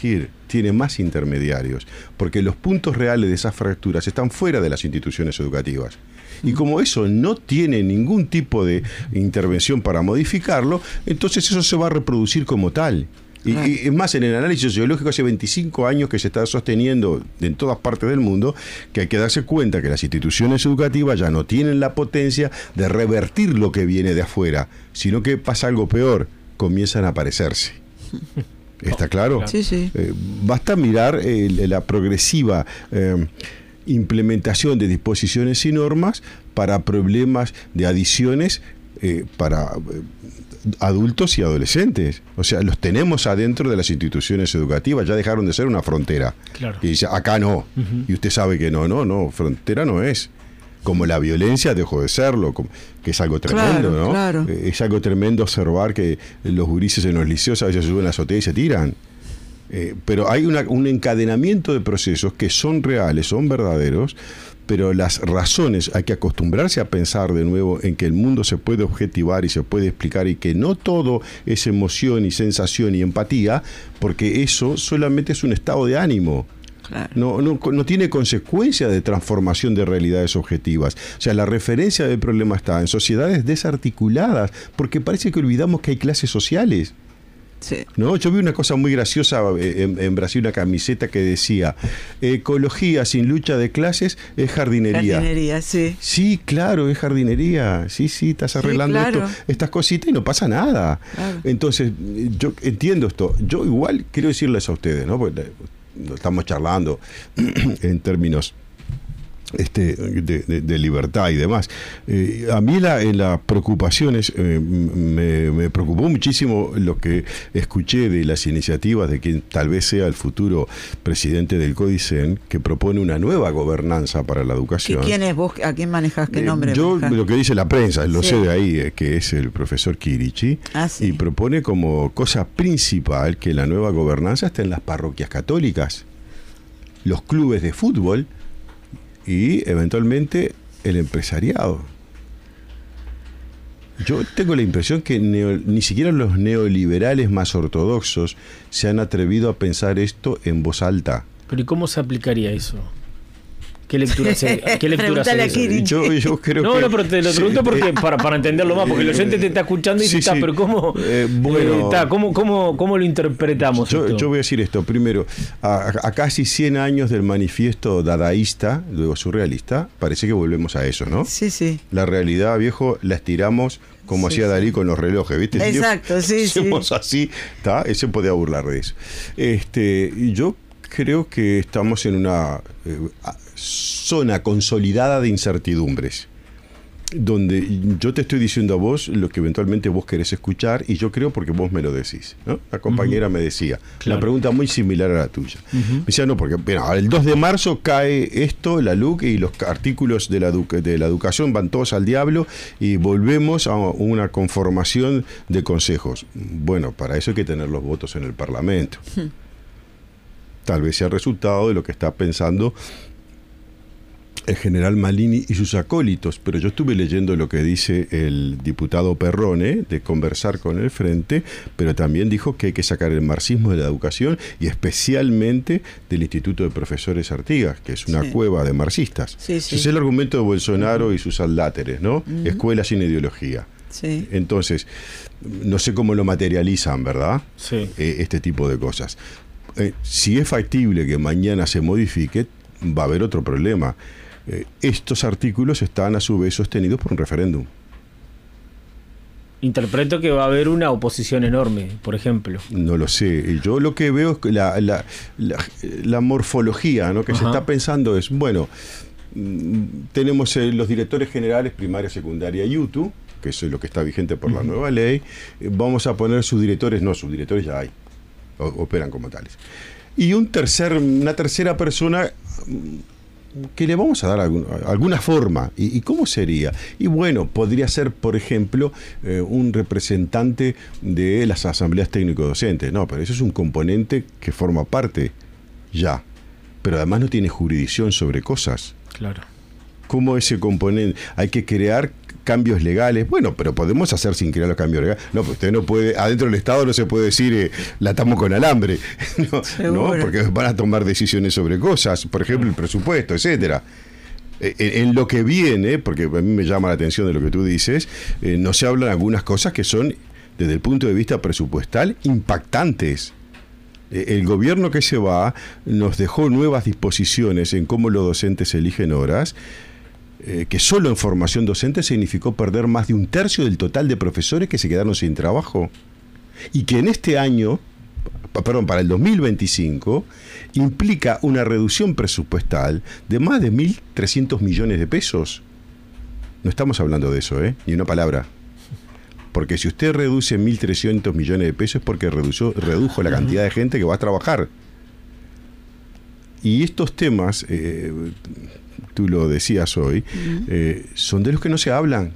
tiene más intermediarios, porque los puntos reales de esas fracturas están fuera de las instituciones educativas. Y como eso no tiene ningún tipo de intervención para modificarlo, entonces eso se va a reproducir como tal. Y, y es más, en el análisis sociológico hace veinticinco años que se está sosteniendo en todas partes del mundo que hay que darse cuenta que las instituciones educativas ya no tienen la potencia de revertir lo que viene de afuera, sino que pasa algo peor, comienzan a parecerse. ¿Está claro? Sí, sí. Eh, basta mirar eh, la progresiva eh, implementación de disposiciones y normas para problemas de adiciones eh, para... Eh, adultos y adolescentes, o sea, los tenemos adentro de las instituciones educativas, ya dejaron de ser una frontera. Claro. Y dice, acá no, Uh-huh. y usted sabe que no, no, no, frontera no es. Como la violencia dejó de serlo, como, que es algo tremendo, Claro, ¿no? claro. Eh, Es algo tremendo observar que los gurises en los liceos a veces se suben a la azotea y se tiran. Eh, pero hay una, un encadenamiento de procesos que son reales, son verdaderos, pero las razones, hay que acostumbrarse a pensar de nuevo en que el mundo se puede objetivar y se puede explicar y que no todo es emoción y sensación y empatía, porque eso solamente es un estado de ánimo. Claro. No, no, no tiene consecuencia de transformación de realidades objetivas. O sea, la referencia del problema está en sociedades desarticuladas, porque parece que olvidamos que hay clases sociales. Sí. No, yo vi una cosa muy graciosa en, en Brasil, una camiseta que decía: ecología sin lucha de clases es jardinería. Jardinería, sí. Sí, claro, es jardinería. Sí, sí, estás arreglando Sí, claro. esto, estas cositas y no pasa nada. Claro. Entonces, yo entiendo esto. Yo igual quiero decirles a ustedes, ¿no? Porque estamos charlando en términos este de, de, de libertad y demás. Eh, a mí la, en las preocupaciones eh, me, me preocupó muchísimo lo que escuché de las iniciativas de quien tal vez sea el futuro presidente del Codicen, que propone una nueva gobernanza para la educación. ¿Quién es vos? ¿A quién manejás? ¿Qué nombre Eh, yo manejás? lo que dice la prensa, lo Sí. sé de ahí, eh, que es el profesor Kirichi, Ah, sí. y propone como cosa principal que la nueva gobernanza esté en las parroquias católicas, los clubes de fútbol y eventualmente el empresariado. Yo tengo la impresión que neo, ni siquiera los neoliberales más ortodoxos se han atrevido a pensar esto en voz alta. Pero ¿y cómo se aplicaría eso? ¿Qué lectura se, ¿qué lectura se Pregúntale a hace? Kiri. Yo, yo creo No, que, no, pero te lo sí, pregunto porque eh, para, para entenderlo más, porque el oyente te está escuchando y sí, dice, está, sí. pero ¿cómo, Eh, bueno. eh, está, ¿cómo, cómo, cómo lo interpretamos Yo, esto? yo voy a decir esto. Primero, a, a casi cien años del manifiesto dadaísta, luego surrealista, parece que volvemos a eso, ¿no? Sí, sí. La realidad, viejo, la estiramos como Sí, hacía sí. Dalí con los relojes, ¿viste? Exacto, sí, sí. Hacemos así, ¿está? Él se podía burlar de eso. Este, y yo creo que estamos en una eh, zona consolidada de incertidumbres, donde yo te estoy diciendo a vos lo que eventualmente vos querés escuchar, y yo creo porque vos me lo decís, ¿no? La compañera uh-huh. me decía, claro. Una pregunta muy similar a la tuya. Uh-huh. Me decía, no, porque bueno, el dos de marzo cae esto, la L U C, y los artículos de la, de la educación van todos al diablo, y volvemos a una conformación de consejos. Bueno, para eso hay que tener los votos en el Parlamento. Uh-huh. Tal vez sea el resultado de lo que está pensando el general Malini y sus acólitos, pero yo estuve leyendo lo que dice el diputado Perrone de conversar con el Frente, pero también dijo que hay que sacar el marxismo de la educación y especialmente del Instituto de Profesores Artigas, que es una sí. cueva de marxistas. Sí, sí. Ese es el argumento de Bolsonaro uh-huh. y sus adláteres, ¿no? Uh-huh. Escuela sin ideología. Sí. Entonces, no sé cómo lo materializan, ¿verdad? Sí. Eh, este tipo de cosas. Eh, si es factible que mañana se modifique, va a haber otro problema. Eh, estos artículos están a su vez sostenidos por un referéndum. Interpreto que va a haber una oposición enorme, por ejemplo. No lo sé. Yo lo que veo es que la, la, la, la morfología, ¿no? que Ajá. se está pensando es, bueno, tenemos eh, los directores generales, primaria, secundaria y U T U, que eso es lo que está vigente por uh-huh. la nueva ley. Eh, vamos a poner subdirectores, no, subdirectores ya hay, o, operan como tales. Y un tercer, una tercera persona que le vamos a dar algún, alguna forma. ¿Y, ¿Y cómo sería? Y bueno, podría ser, por ejemplo, eh, un representante de las asambleas técnico-docentes. No, pero eso es un componente que forma parte ya. Pero además no tiene jurisdicción sobre cosas. Claro. ¿Cómo ese componente? Hay que crear cambios legales. Bueno, pero podemos hacer sin crear los cambios legales. No, pues usted no puede, adentro del Estado no se puede decir eh, la atamos con alambre, ¿no? ¿no? Porque van a tomar decisiones sobre cosas, por ejemplo, el presupuesto, etcétera. En, en lo que viene, porque a mí me llama la atención de lo que tú dices, eh, no se hablan algunas cosas que son, desde el punto de vista presupuestal, impactantes. El gobierno que se va nos dejó nuevas disposiciones en cómo los docentes eligen horas, eh, que solo en formación docente significó perder más de un tercio del total de profesores que se quedaron sin trabajo. Y que en este año, perdón, para el dos mil veinticinco, implica una reducción presupuestal de más de mil trescientos millones de pesos. No estamos hablando de eso, ¿eh? Ni una palabra. Porque si usted reduce mil trescientos millones de pesos es porque redujo, redujo la cantidad de gente que va a trabajar. Y estos temas, eh, tú lo decías hoy, eh, son de los que no se hablan.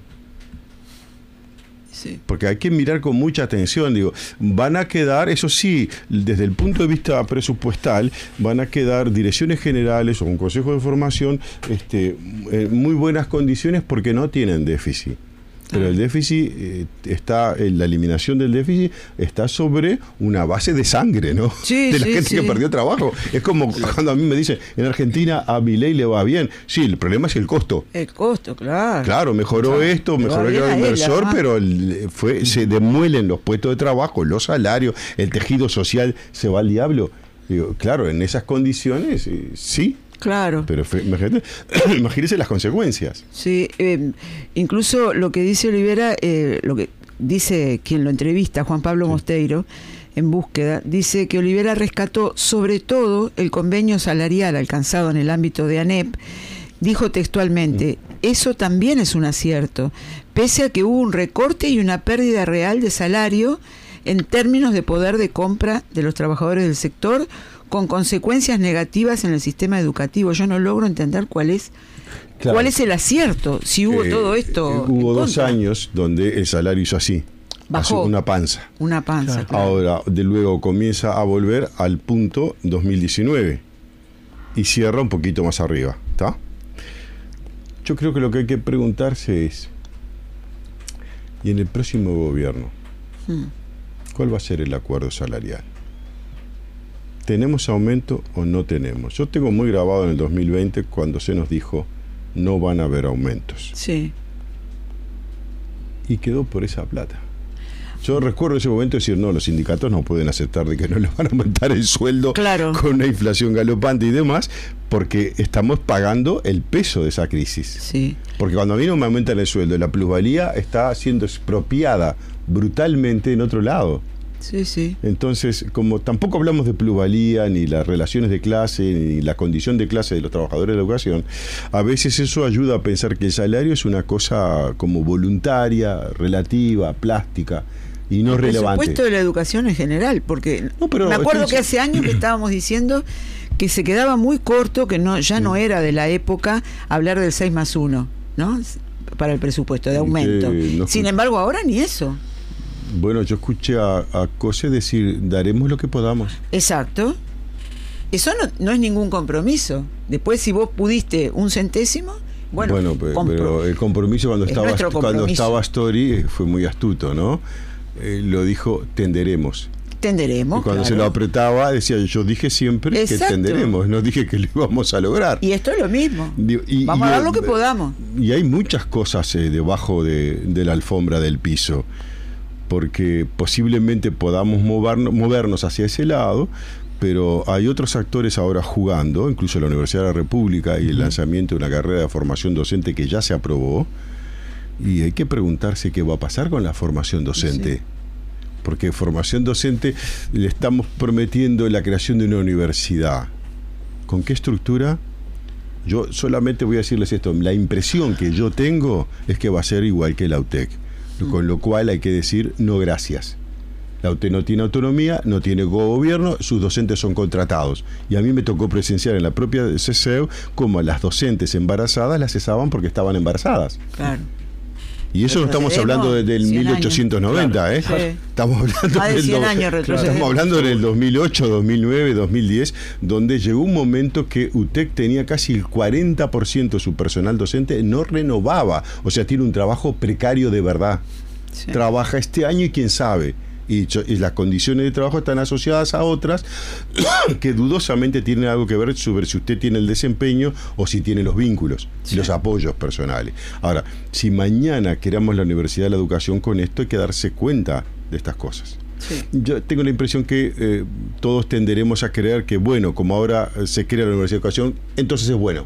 Sí. Porque hay que mirar con mucha atención. Digo, van a quedar, eso sí, desde el punto de vista presupuestal, van a quedar direcciones generales o un consejo de formación este, en muy buenas condiciones porque no tienen déficit. Pero el déficit eh, está, en la eliminación del déficit está sobre una base de sangre, ¿no? Sí, de la sí, gente sí. que perdió trabajo. Es como cuando a mí me dicen, en Argentina a Milei le va bien. Sí, el problema es el costo. El costo, claro. Claro, mejoró claro. esto, mejoró el inversor, pero el, fue, se demuelen los puestos de trabajo, los salarios, el tejido social se va al diablo. Digo, claro, en esas condiciones, eh, sí. Claro. Pero imagínate, imagínese las consecuencias. Sí, eh, incluso lo que dice Olivera, eh, lo que dice quien lo entrevista, Juan Pablo sí. Mosteiro, en Búsqueda, dice que Olivera rescató sobre todo el convenio salarial alcanzado en el ámbito de ANEP. Dijo textualmente, mm. eso también es un acierto, pese a que hubo un recorte y una pérdida real de salario en términos de poder de compra de los trabajadores del sector, con consecuencias negativas en el sistema educativo. Yo no logro entender cuál es claro. cuál es el acierto, si hubo eh, todo esto. Eh, hubo dos años donde el salario hizo así, bajó una panza. Una panza. Claro. Ahora, de luego comienza a volver al punto dos mil diecinueve y cierra un poquito más arriba, ¿está? Yo creo que lo que hay que preguntarse es, ¿y en el próximo gobierno hmm. cuál va a ser el acuerdo salarial? ¿Tenemos aumento o no tenemos? Yo tengo muy grabado en el dos mil veinte cuando se nos dijo no van a haber aumentos. Sí. Y quedó por esa plata. Yo recuerdo ese momento decir, no, los sindicatos no pueden aceptar de que no les van a aumentar el sueldo claro. con una inflación galopante y demás, porque estamos pagando el peso de esa crisis. Sí. Porque cuando a mí no me aumentan el sueldo, la plusvalía está siendo expropiada brutalmente en otro lado. Sí, sí. Entonces, como tampoco hablamos de plusvalía, ni las relaciones de clase, ni la condición de clase de los trabajadores de la educación, a veces eso ayuda a pensar que el salario es una cosa como voluntaria, relativa, plástica y no el relevante. El presupuesto de la educación en general, porque no, pero me acuerdo que hace años que estábamos diciendo que se quedaba muy corto, que no ya no era de la época hablar del seis más uno, ¿no? Para el presupuesto de aumento. No Sin embargo, ahora ni eso. Bueno, yo escuché a, a Cose decir, daremos lo que podamos. Exacto. Eso no, no es ningún compromiso. Después, si vos pudiste un centésimo, bueno, bueno pero, pero el compromiso cuando estaba compromiso. cuando estaba Astori fue muy astuto, ¿no? Eh, lo dijo, tenderemos. Tenderemos. Y cuando claro. se lo apretaba, decía, yo dije siempre Exacto. que tenderemos, no dije que lo íbamos a lograr. Y esto es lo mismo. Y, Vamos y, a dar lo que podamos. Y hay muchas cosas eh, debajo de, de la alfombra del piso, porque posiblemente podamos movernos, movernos hacia ese lado, pero hay otros actores ahora jugando, incluso la Universidad de la República y el lanzamiento de una carrera de formación docente que ya se aprobó, y hay que preguntarse qué va a pasar con la formación docente. Sí. Porque formación docente le estamos prometiendo la creación de una universidad. ¿Con qué estructura? Yo solamente voy a decirles esto, la impresión que yo tengo es que va a ser igual que la UTEC. Con lo cual hay que decir no gracias. La U T E no tiene autonomía, no tiene gobierno, sus docentes son contratados. Y a mí me tocó presenciar en la propia CESEU como a las docentes embarazadas las cesaban porque estaban embarazadas. Claro. Y eso no estamos hablando desde el mil ochocientos noventa, claro. ¿eh? Sí. Estamos hablando más de cien años retrocedemos. Estamos hablando en el dos mil ocho, dos mil nueve, dos mil diez, donde llegó un momento que U T E C tenía casi el cuarenta por ciento de su personal docente no renovaba. O sea, tiene un trabajo precario de verdad. Sí. Trabaja este año y quién sabe. Y, y las condiciones de trabajo están asociadas a otras que dudosamente tienen algo que ver sobre si usted tiene el desempeño o si tiene los vínculos, sí. los apoyos personales. Ahora, si mañana queramos la Universidad de la Educación con esto, hay que darse cuenta de estas cosas. Sí. Yo tengo la impresión que eh, todos tenderemos a creer que, bueno, como ahora se crea la Universidad de Educación, entonces es bueno.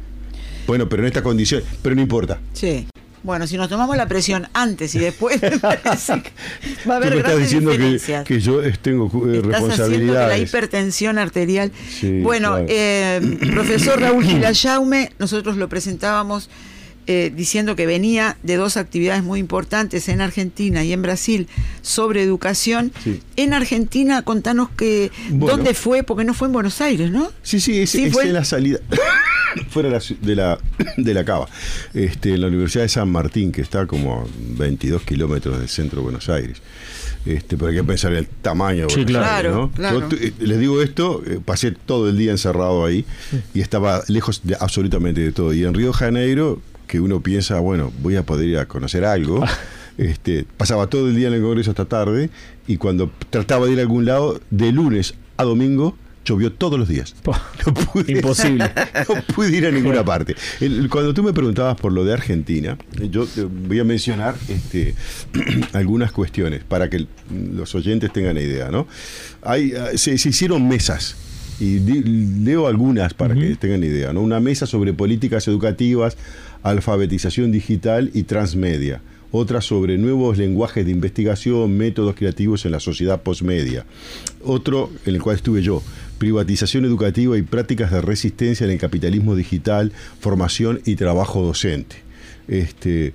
Bueno, pero en esta condición, pero no importa. Sí. Bueno, si nos tomamos la presión antes y después, me parece que va a haber Tú me grandes estás diciendo diferencias. Que, que yo tengo eh, Estás haciendo que la hipertensión arterial. Sí, bueno, claro. eh, profesor Raúl Gilayaume, nosotros lo presentábamos eh, diciendo que venía de dos actividades muy importantes en Argentina y en Brasil sobre educación. Sí. En Argentina, contanos que bueno. dónde fue, porque no fue en Buenos Aires, ¿no? Sí, sí, es, ¿Sí es en la salida. Fuera de la, de la Cava, este, en la Universidad de San Martín, que está como a veintidós kilómetros del centro de Buenos Aires. Este, pero hay que pensar en el tamaño de sí, Buenos claro, Aires, ¿no? Claro. Yo, les digo esto, eh, pasé todo el día encerrado ahí sí. y estaba lejos de absolutamente de todo. Y en Río de Janeiro, que uno piensa, bueno, voy a poder ir a conocer algo. Este, pasaba todo el día en el Congreso hasta tarde, y cuando trataba de ir a algún lado, de lunes a domingo, llovió todos los días. No pude, imposible. No pude ir a ninguna parte. El, cuando tú me preguntabas por lo de Argentina, yo te voy a mencionar este, algunas cuestiones para que el, los oyentes tengan idea, ¿no? Hay, se, se hicieron mesas. Y di, leo algunas para uh-huh. que tengan idea, ¿no? Una mesa sobre políticas educativas, alfabetización digital y transmedia. Otra sobre nuevos lenguajes de investigación, métodos creativos en la sociedad postmedia. Otro, en el cual estuve yo, privatización educativa y prácticas de resistencia en el capitalismo digital, formación y trabajo docente. Este,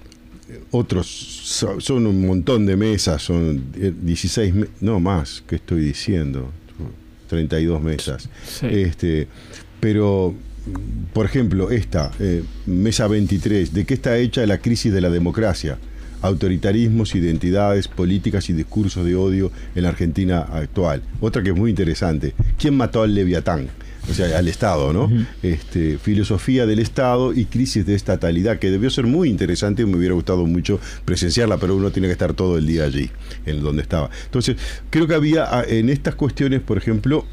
otros, son un montón de mesas, son dieciséis, no más, que estoy diciendo, treinta y dos mesas. Sí. Este, pero... Por ejemplo, esta, eh, mesa veintitrés, ¿de qué está hecha la crisis de la democracia? Autoritarismos, identidades, políticas y discursos de odio en la Argentina actual. Otra que es muy interesante, ¿quién mató al Leviatán? O sea, al Estado, ¿no? Uh-huh. Este, filosofía del Estado y crisis de estatalidad, que debió ser muy interesante, me hubiera gustado mucho presenciarla, pero uno tiene que estar todo el día allí, en donde estaba. Entonces, creo que había en estas cuestiones, por ejemplo...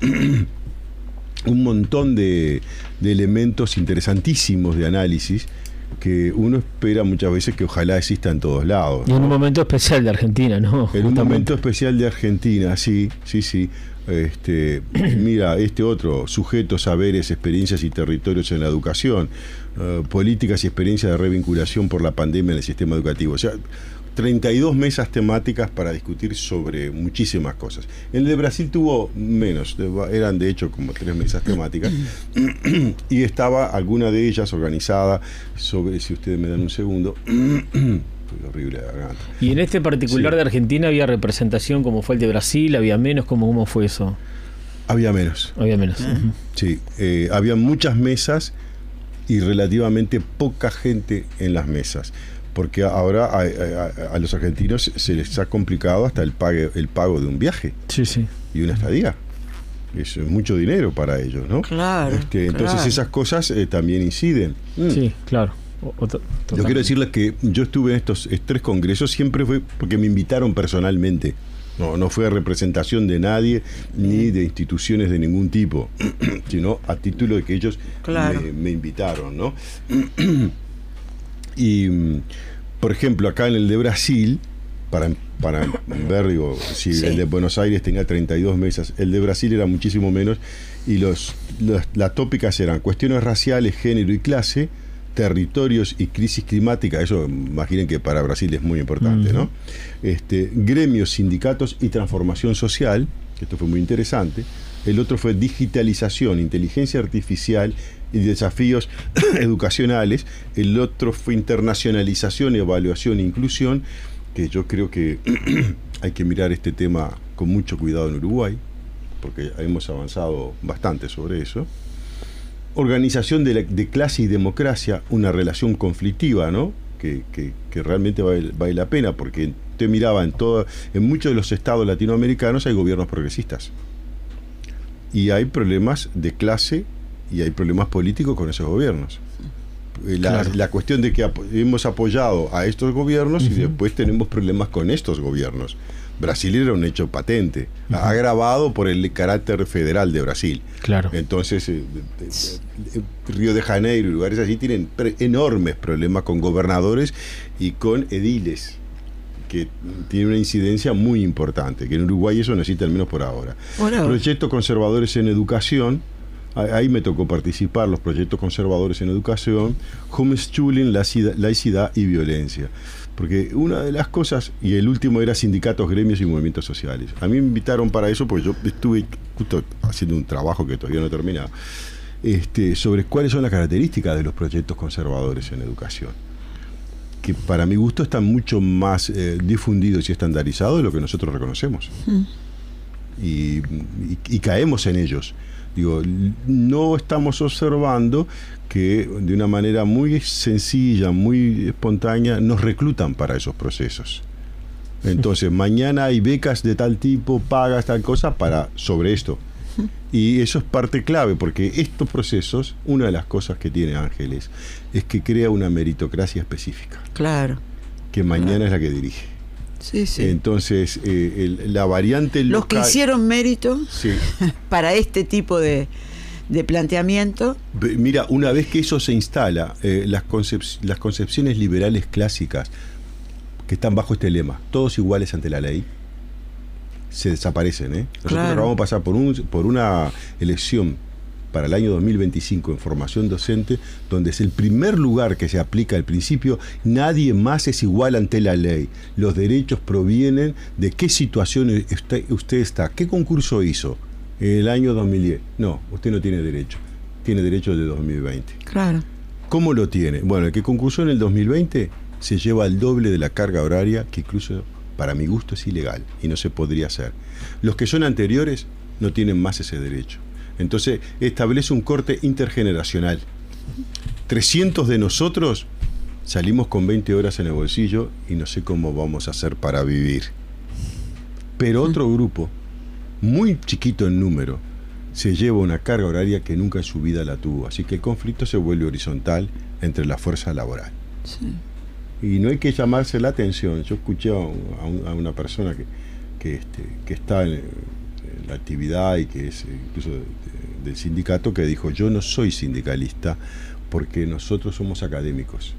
un montón de, de elementos interesantísimos de análisis que uno espera muchas veces que ojalá exista en todos lados, ¿no? Y en un momento especial de Argentina, ¿no? En Justamente. un momento especial de Argentina, sí, sí, sí. Este, mira, este otro, sujetos, saberes, experiencias y territorios en la educación, uh, políticas y experiencias de revinculación por la pandemia en el sistema educativo. O sea, treinta y dos mesas temáticas para discutir sobre muchísimas cosas. El de Brasil tuvo menos, eran de hecho como tres mesas temáticas, y estaba alguna de ellas organizada sobre, si ustedes me dan un segundo, horrible la garganta. Y en este particular sí. de Argentina había representación como fue el de Brasil, había menos, ¿cómo, cómo fue eso? Había menos. Había menos. Uh-huh. Sí, eh, había muchas mesas y relativamente poca gente en las mesas. Porque ahora a, a, a los argentinos se les ha complicado hasta el pago, el pago de un viaje sí, sí. y una estadía. Eso es mucho dinero para ellos, ¿no? Claro. Este, claro. Entonces esas cosas eh, también inciden. Mm. Sí, claro. O, to, yo quiero decirles que yo estuve en estos tres congresos, siempre fue porque me invitaron personalmente. No, no fue representación de nadie ni de instituciones de ningún tipo, sino a título de que ellos claro. me, me invitaron, ¿no? Y, por ejemplo, acá en el de Brasil, para, para ver, digo, si sí. el de Buenos Aires tenía treinta y dos mesas, el de Brasil era muchísimo menos, y los, los las tópicas eran cuestiones raciales, género y clase, territorios y crisis climática. Eso, imaginen que para Brasil es muy importante, uh-huh. ¿no? Este, gremios, sindicatos y transformación social, que esto fue muy interesante. El otro fue digitalización, inteligencia artificial y desafíos educacionales. El otro fue internacionalización, evaluación e inclusión, que yo creo que hay que mirar este tema con mucho cuidado en Uruguay, porque hemos avanzado bastante sobre eso. Organización de, la, de clase y democracia, una relación conflictiva, ¿no? que, que, que realmente vale, vale la pena, porque usted miraba en todo, en muchos de los estados latinoamericanos hay gobiernos progresistas. Y hay problemas de clase y hay problemas políticos con esos gobiernos. La, claro. la cuestión de que ap- hemos apoyado a estos gobiernos uh-huh. y después tenemos problemas con estos gobiernos. Brasil era un hecho patente, uh-huh. agravado por el carácter federal de Brasil. Claro. Entonces, eh, de, de, de, Río de Janeiro y lugares así tienen pre- enormes problemas con gobernadores y con ediles, que tiene una incidencia muy importante, que en Uruguay eso necesita al menos por ahora. Bueno. Proyectos conservadores en educación, ahí me tocó participar, los proyectos conservadores en educación, homeschooling, laicidad y violencia. Porque una de las cosas, y el último era sindicatos, gremios y movimientos sociales. A mí me invitaron para eso, porque yo estuve justo haciendo un trabajo que todavía no he terminado, este, sobre cuáles son las características de los proyectos conservadores en educación, que para mi gusto están mucho más eh, difundidos y estandarizados de lo que nosotros reconocemos. Mm. Y, y, y caemos en ellos. Digo, no estamos observando que de una manera muy sencilla, muy espontánea, nos reclutan para esos procesos. Entonces, mañana hay becas de tal tipo, pagas tal cosa para sobre esto. Y eso es parte clave, porque estos procesos, una de las cosas que tiene Ángeles, es que crea una meritocracia específica. Claro. Que mañana claro. es la que dirige. Sí, sí. Entonces, eh, el, la variante local... Los que hicieron mérito sí. para este tipo de, de planteamiento... Mira, una vez que eso se instala, eh, las, concep- las concepciones liberales clásicas que están bajo este lema, todos iguales ante la ley, se desaparecen. ¿eh? Nosotros claro. vamos a pasar por, un, por una elección para el año dos mil veinticinco en formación docente, donde es el primer lugar que se aplica el principio, nadie más es igual ante la ley. Los derechos provienen de qué situación usted, usted está, qué concurso hizo en el año dos mil diez. No, usted no tiene derecho, tiene derecho de dos mil veinte. Claro. ¿Cómo lo tiene? Bueno, el que concursó en el dos mil veinte se lleva el doble de la carga horaria, que incluso para mi gusto es ilegal y no se podría hacer. Los que son anteriores no tienen más ese derecho. Entonces establece un corte intergeneracional. trescientos de nosotros salimos con veinte horas en el bolsillo y no sé cómo vamos a hacer para vivir. Pero otro grupo, muy chiquito en número, se lleva una carga horaria que nunca en su vida la tuvo. Así que el conflicto se vuelve horizontal entre la fuerza laboral. Sí. Y no hay que llamarse la atención. Yo escuché a, un, a una persona que, que, este, que está en, en la actividad y que es incluso de, de, del sindicato, que dijo: yo no soy sindicalista porque nosotros somos académicos.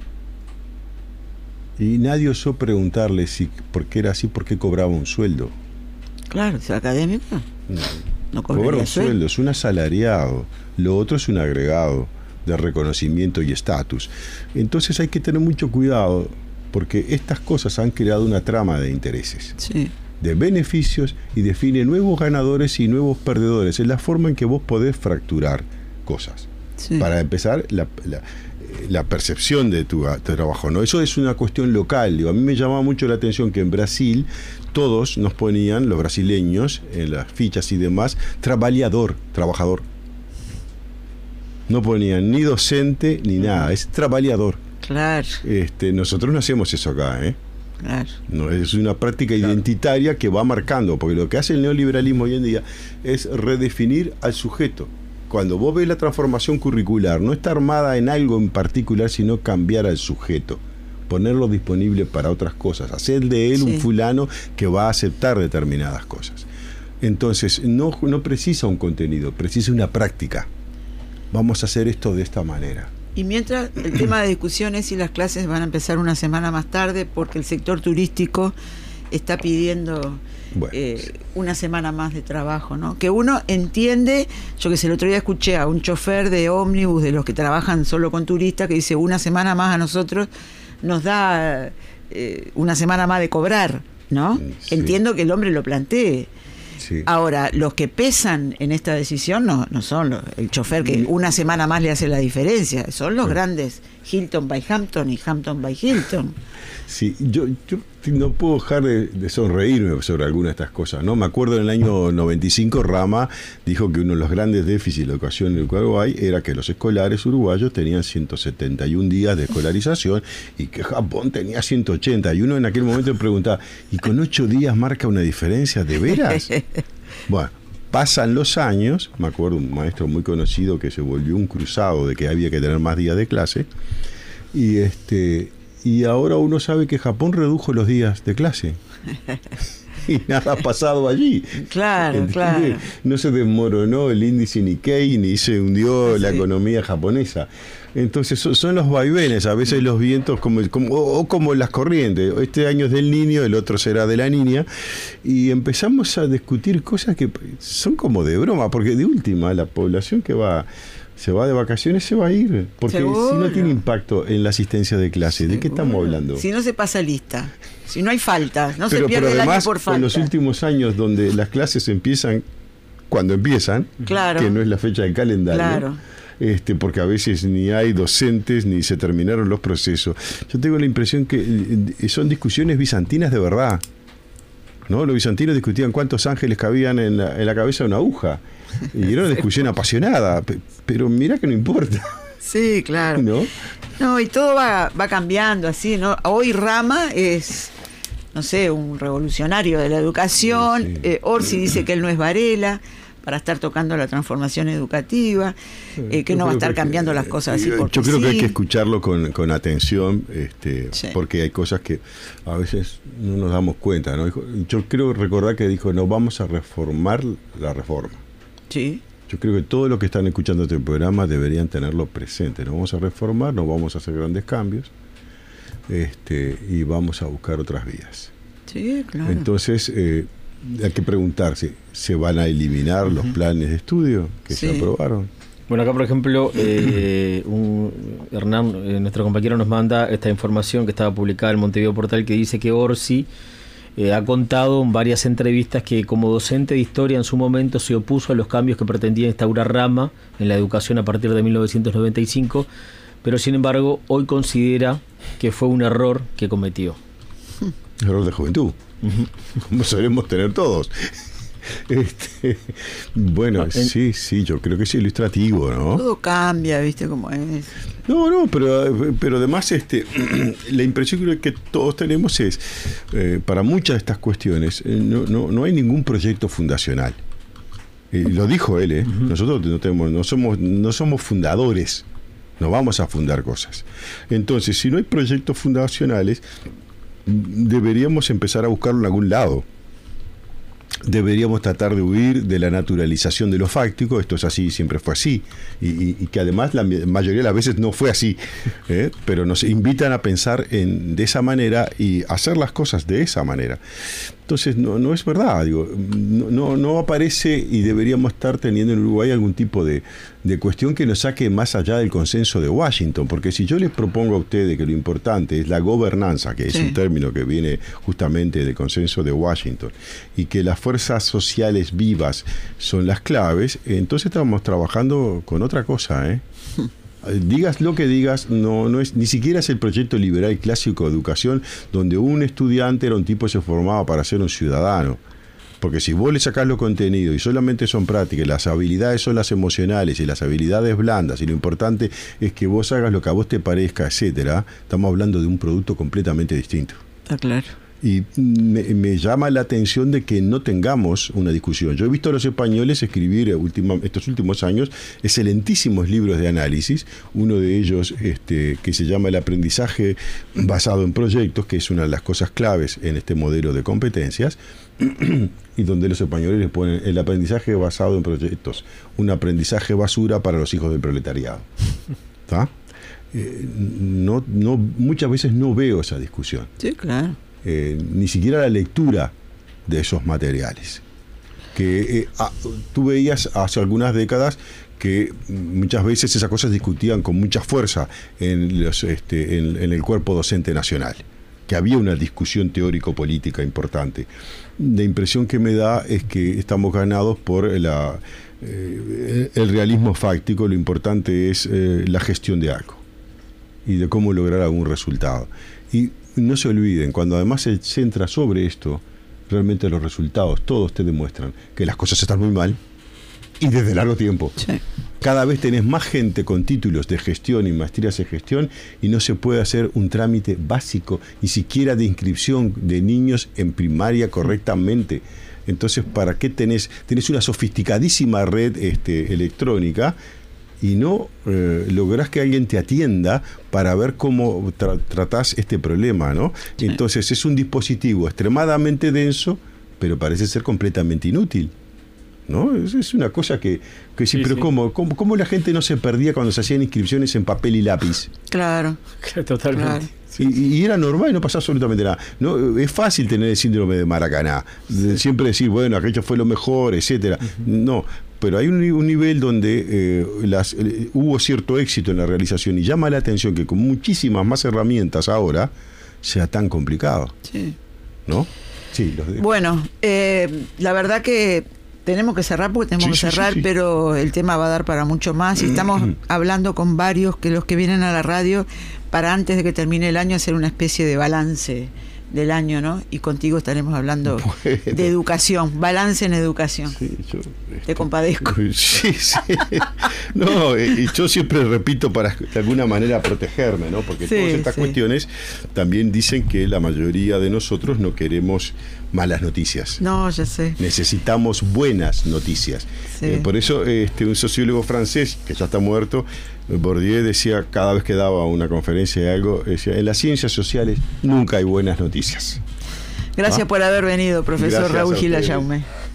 Y nadie osó preguntarle si por qué era así, por qué cobraba un sueldo. Claro, ¿es académico? No, no cobra un sueldo, sueldo, es un asalariado. Lo otro es un agregado de reconocimiento y estatus. Entonces hay que tener mucho cuidado, porque estas cosas han creado una trama de intereses, sí. de beneficios, y define nuevos ganadores y nuevos perdedores. Es la forma en que vos podés fracturar cosas. Sí. Para empezar, la, la, la percepción de tu, tu trabajo, ¿no? Eso es una cuestión local. Digo, a mí me llamaba mucho la atención que en Brasil todos nos ponían, los brasileños, en las fichas y demás, trabajador, trabajador. No ponían ni docente ni nada, es trabajador. Claro. Este, nosotros no hacemos eso acá, ¿eh? Claro. No, es una práctica claro. identitaria que va marcando, porque lo que hace el neoliberalismo hoy en día es redefinir al sujeto. Cuando vos ves la transformación curricular, no está armada en algo en particular, sino cambiar al sujeto, ponerlo disponible para otras cosas, hacer de él sí. un fulano que va a aceptar determinadas cosas. Entonces, no, no precisa un contenido, precisa una práctica. Vamos a hacer esto de esta manera. Y mientras, el tema de discusión es si las clases van a empezar una semana más tarde, porque el sector turístico está pidiendo bueno, eh, una semana más de trabajo, ¿no? Que uno entiende, yo que sé, el otro día escuché a un chofer de ómnibus, de los que trabajan solo con turistas, que dice: una semana más a nosotros nos da eh, una semana más de cobrar, ¿no? Sí. Entiendo que el hombre lo plantee. Sí. Ahora, los que pesan en esta decisión no, no son los, el chofer que una semana más le hace la diferencia, son los sí. grandes Hilton by Hampton y Hampton by Hilton. Sí, yo, yo no puedo dejar de, de sonreírme sobre algunas de estas cosas, ¿no? Me acuerdo en el año noventa y cinco, Rama dijo que uno de los grandes déficits de la educación en Uruguay era que los escolares uruguayos tenían ciento setenta y un días de escolarización y que Japón tenía ciento ochenta. Y uno en aquel momento me preguntaba, ¿y con ocho días marca una diferencia de veras? Bueno, pasan los años, me acuerdo un maestro muy conocido que se volvió un cruzado de que había que tener más días de clase, y este... Y ahora uno sabe que Japón redujo los días de clase. Y nada ha pasado allí. Claro, ¿entiendes? Claro. No se desmoronó el índice Nikkei ni se hundió sí. la economía japonesa. Entonces son, son los vaivenes, a veces los vientos como, como, o como las corrientes. Este año es del niño, el otro será de la niña. Y empezamos a discutir cosas que son como de broma, porque de última la población que va... se va de vacaciones, se va a ir. Porque ¿seguro? Si no tiene impacto en la asistencia de clase, ¿de qué estamos hablando? Si no se pasa lista, si no hay faltas, no pero, se pierde pero además, el año por falta. En los últimos años donde las clases empiezan cuando empiezan, claro. que no es la fecha del calendario, claro. este, porque a veces ni hay docentes ni se terminaron los procesos. Yo tengo la impresión que son discusiones bizantinas de verdad, ¿no? Los bizantinos discutían cuántos ángeles cabían en la, en la cabeza de una aguja. Y era una discusión apasionada, pero mirá que no importa. Sí, claro. ¿No? No, y todo va, va cambiando así, ¿no? Hoy Rama es, no sé, un revolucionario de la educación. Sí, sí. Eh, Orsi dice que él no es Varela para estar tocando la transformación educativa, eh, que yo no va a estar cambiando que, las cosas así porque yo creo sí. que hay que escucharlo con, con atención, este, sí. porque hay cosas que a veces no nos damos cuenta, ¿no? Yo creo recordar que dijo, no vamos a reformar la reforma. Sí. Yo creo que todos los que están escuchando este programa deberían tenerlo presente. No vamos a reformar, no vamos a hacer grandes cambios, este, y vamos a buscar otras vías. Sí, claro. Entonces, eh, hay que preguntarse, ¿se van a eliminar uh-huh. los planes de estudio que sí. se aprobaron? Bueno, acá por ejemplo, eh, un, Hernán, eh, nuestro compañero, nos manda esta información que estaba publicada en Montevideo Portal, que dice que Orsi Eh, ha contado en varias entrevistas que como docente de historia en su momento se opuso a los cambios que pretendía instaurar Rama en la educación a partir de mil novecientos noventa y cinco, pero sin embargo hoy considera que fue un error que cometió. Error de juventud, uh-huh. como solemos tener todos. Este, bueno, no, en, sí, sí, yo creo que es ilustrativo, ¿no? Todo cambia, ¿viste cómo es? No, no, pero, pero además este, la impresión que todos tenemos es, eh, para muchas de estas cuestiones, eh, no, no, no hay ningún proyecto fundacional. Eh, lo dijo él, ¿eh? Uh-huh. Nosotros no, tenemos, no, somos, no somos fundadores, no vamos a fundar cosas. Entonces, si no hay proyectos fundacionales, deberíamos empezar a buscarlo en algún lado. Deberíamos tratar de huir de la naturalización de lo fáctico. Esto es así, siempre fue así, y, y, y que además la mayoría de las veces no fue así, ¿eh? Pero nos invitan a pensar en, de esa manera y hacer las cosas de esa manera. Entonces no, no es verdad, digo, no, no, no aparece, y deberíamos estar teniendo en Uruguay algún tipo de, de cuestión que nos saque más allá del consenso de Washington, porque si yo les propongo a ustedes que lo importante es la gobernanza, que es sí. un término que viene justamente del consenso de Washington, y que las fuerzas sociales vivas son las claves, entonces estamos trabajando con otra cosa, ¿eh? Digas lo que digas, no, no es, ni siquiera es el proyecto liberal clásico de educación donde un estudiante era un tipo que se formaba para ser un ciudadano. Porque si vos le sacás los contenidos y solamente son prácticas, las habilidades son las emocionales y las habilidades blandas, y lo importante es que vos hagas lo que a vos te parezca, etcétera, estamos hablando de un producto completamente distinto. Está claro. Y me, me llama la atención de que no tengamos una discusión. Yo he visto a los españoles escribir última, estos últimos años excelentísimos libros de análisis, uno de ellos este, que se llama El aprendizaje basado en proyectos, que es una de las cosas claves en este modelo de competencias, y donde los españoles les ponen el aprendizaje basado en proyectos, un aprendizaje basura para los hijos del proletariado. ¿Está? Eh, no, no, muchas veces no veo esa discusión. Sí, claro. Eh, ni siquiera la lectura de esos materiales que eh, ah, tú veías hace algunas décadas que muchas veces esas cosas discutían con mucha fuerza en, los, este, en, en el cuerpo docente nacional, que había una discusión teórico-política importante. La impresión que me da es que estamos ganados por la, eh, el realismo fáctico. Lo importante es eh, la gestión de algo. y de cómo lograr algún resultado. Y no se olviden, cuando además se centra sobre esto, realmente los resultados, todos te demuestran que las cosas están muy mal y desde largo tiempo. Sí. Cada vez tenés más gente con títulos de gestión y maestrías en gestión y no se puede hacer un trámite básico, ni siquiera de inscripción de niños en primaria correctamente. Entonces, ¿para qué tenés? Tenés una sofisticadísima red este, electrónica y no eh, lográs que alguien te atienda para ver cómo tra- tratás este problema, ¿no? Sí. Entonces es un dispositivo extremadamente denso, pero parece ser completamente inútil, ¿no? Es, es una cosa que, que sí, sí, pero sí. ¿cómo, cómo, ¿cómo la gente no se perdía cuando se hacían inscripciones en papel y lápiz? Claro. Totalmente. Claro. Y, y era normal y no pasaba absolutamente nada. No, es fácil tener el síndrome de Maracaná. De siempre decir, bueno, aquello fue lo mejor, etcétera. Uh-huh. No, pero hay un, un nivel donde eh, las, eh, hubo cierto éxito en la realización y llama la atención que con muchísimas más herramientas ahora sea tan complicado. Sí. ¿No? Sí. Los de... Bueno, eh, la verdad que tenemos que cerrar porque tenemos sí, que cerrar, sí, sí, sí. pero el tema va a dar para mucho más y estamos hablando con varios que los que vienen a la radio para antes de que termine el año hacer una especie de balance del año, ¿no? Y contigo estaremos hablando bueno. de educación, balance en educación. Sí, yo, este, te compadezco. Sí, sí. No, y yo siempre repito para de alguna manera protegerme, ¿no? Porque sí, todas estas sí. cuestiones también dicen que la mayoría de nosotros no queremos malas noticias. No, ya sé. Necesitamos buenas noticias. Sí. Eh, por eso este, un sociólogo francés, que ya está muerto, Bourdieu, decía cada vez que daba una conferencia de algo, decía, en las ciencias sociales nunca hay buenas noticias. Gracias ¿Ah? por haber venido, profesor Gracias Raúl Gila Jaume.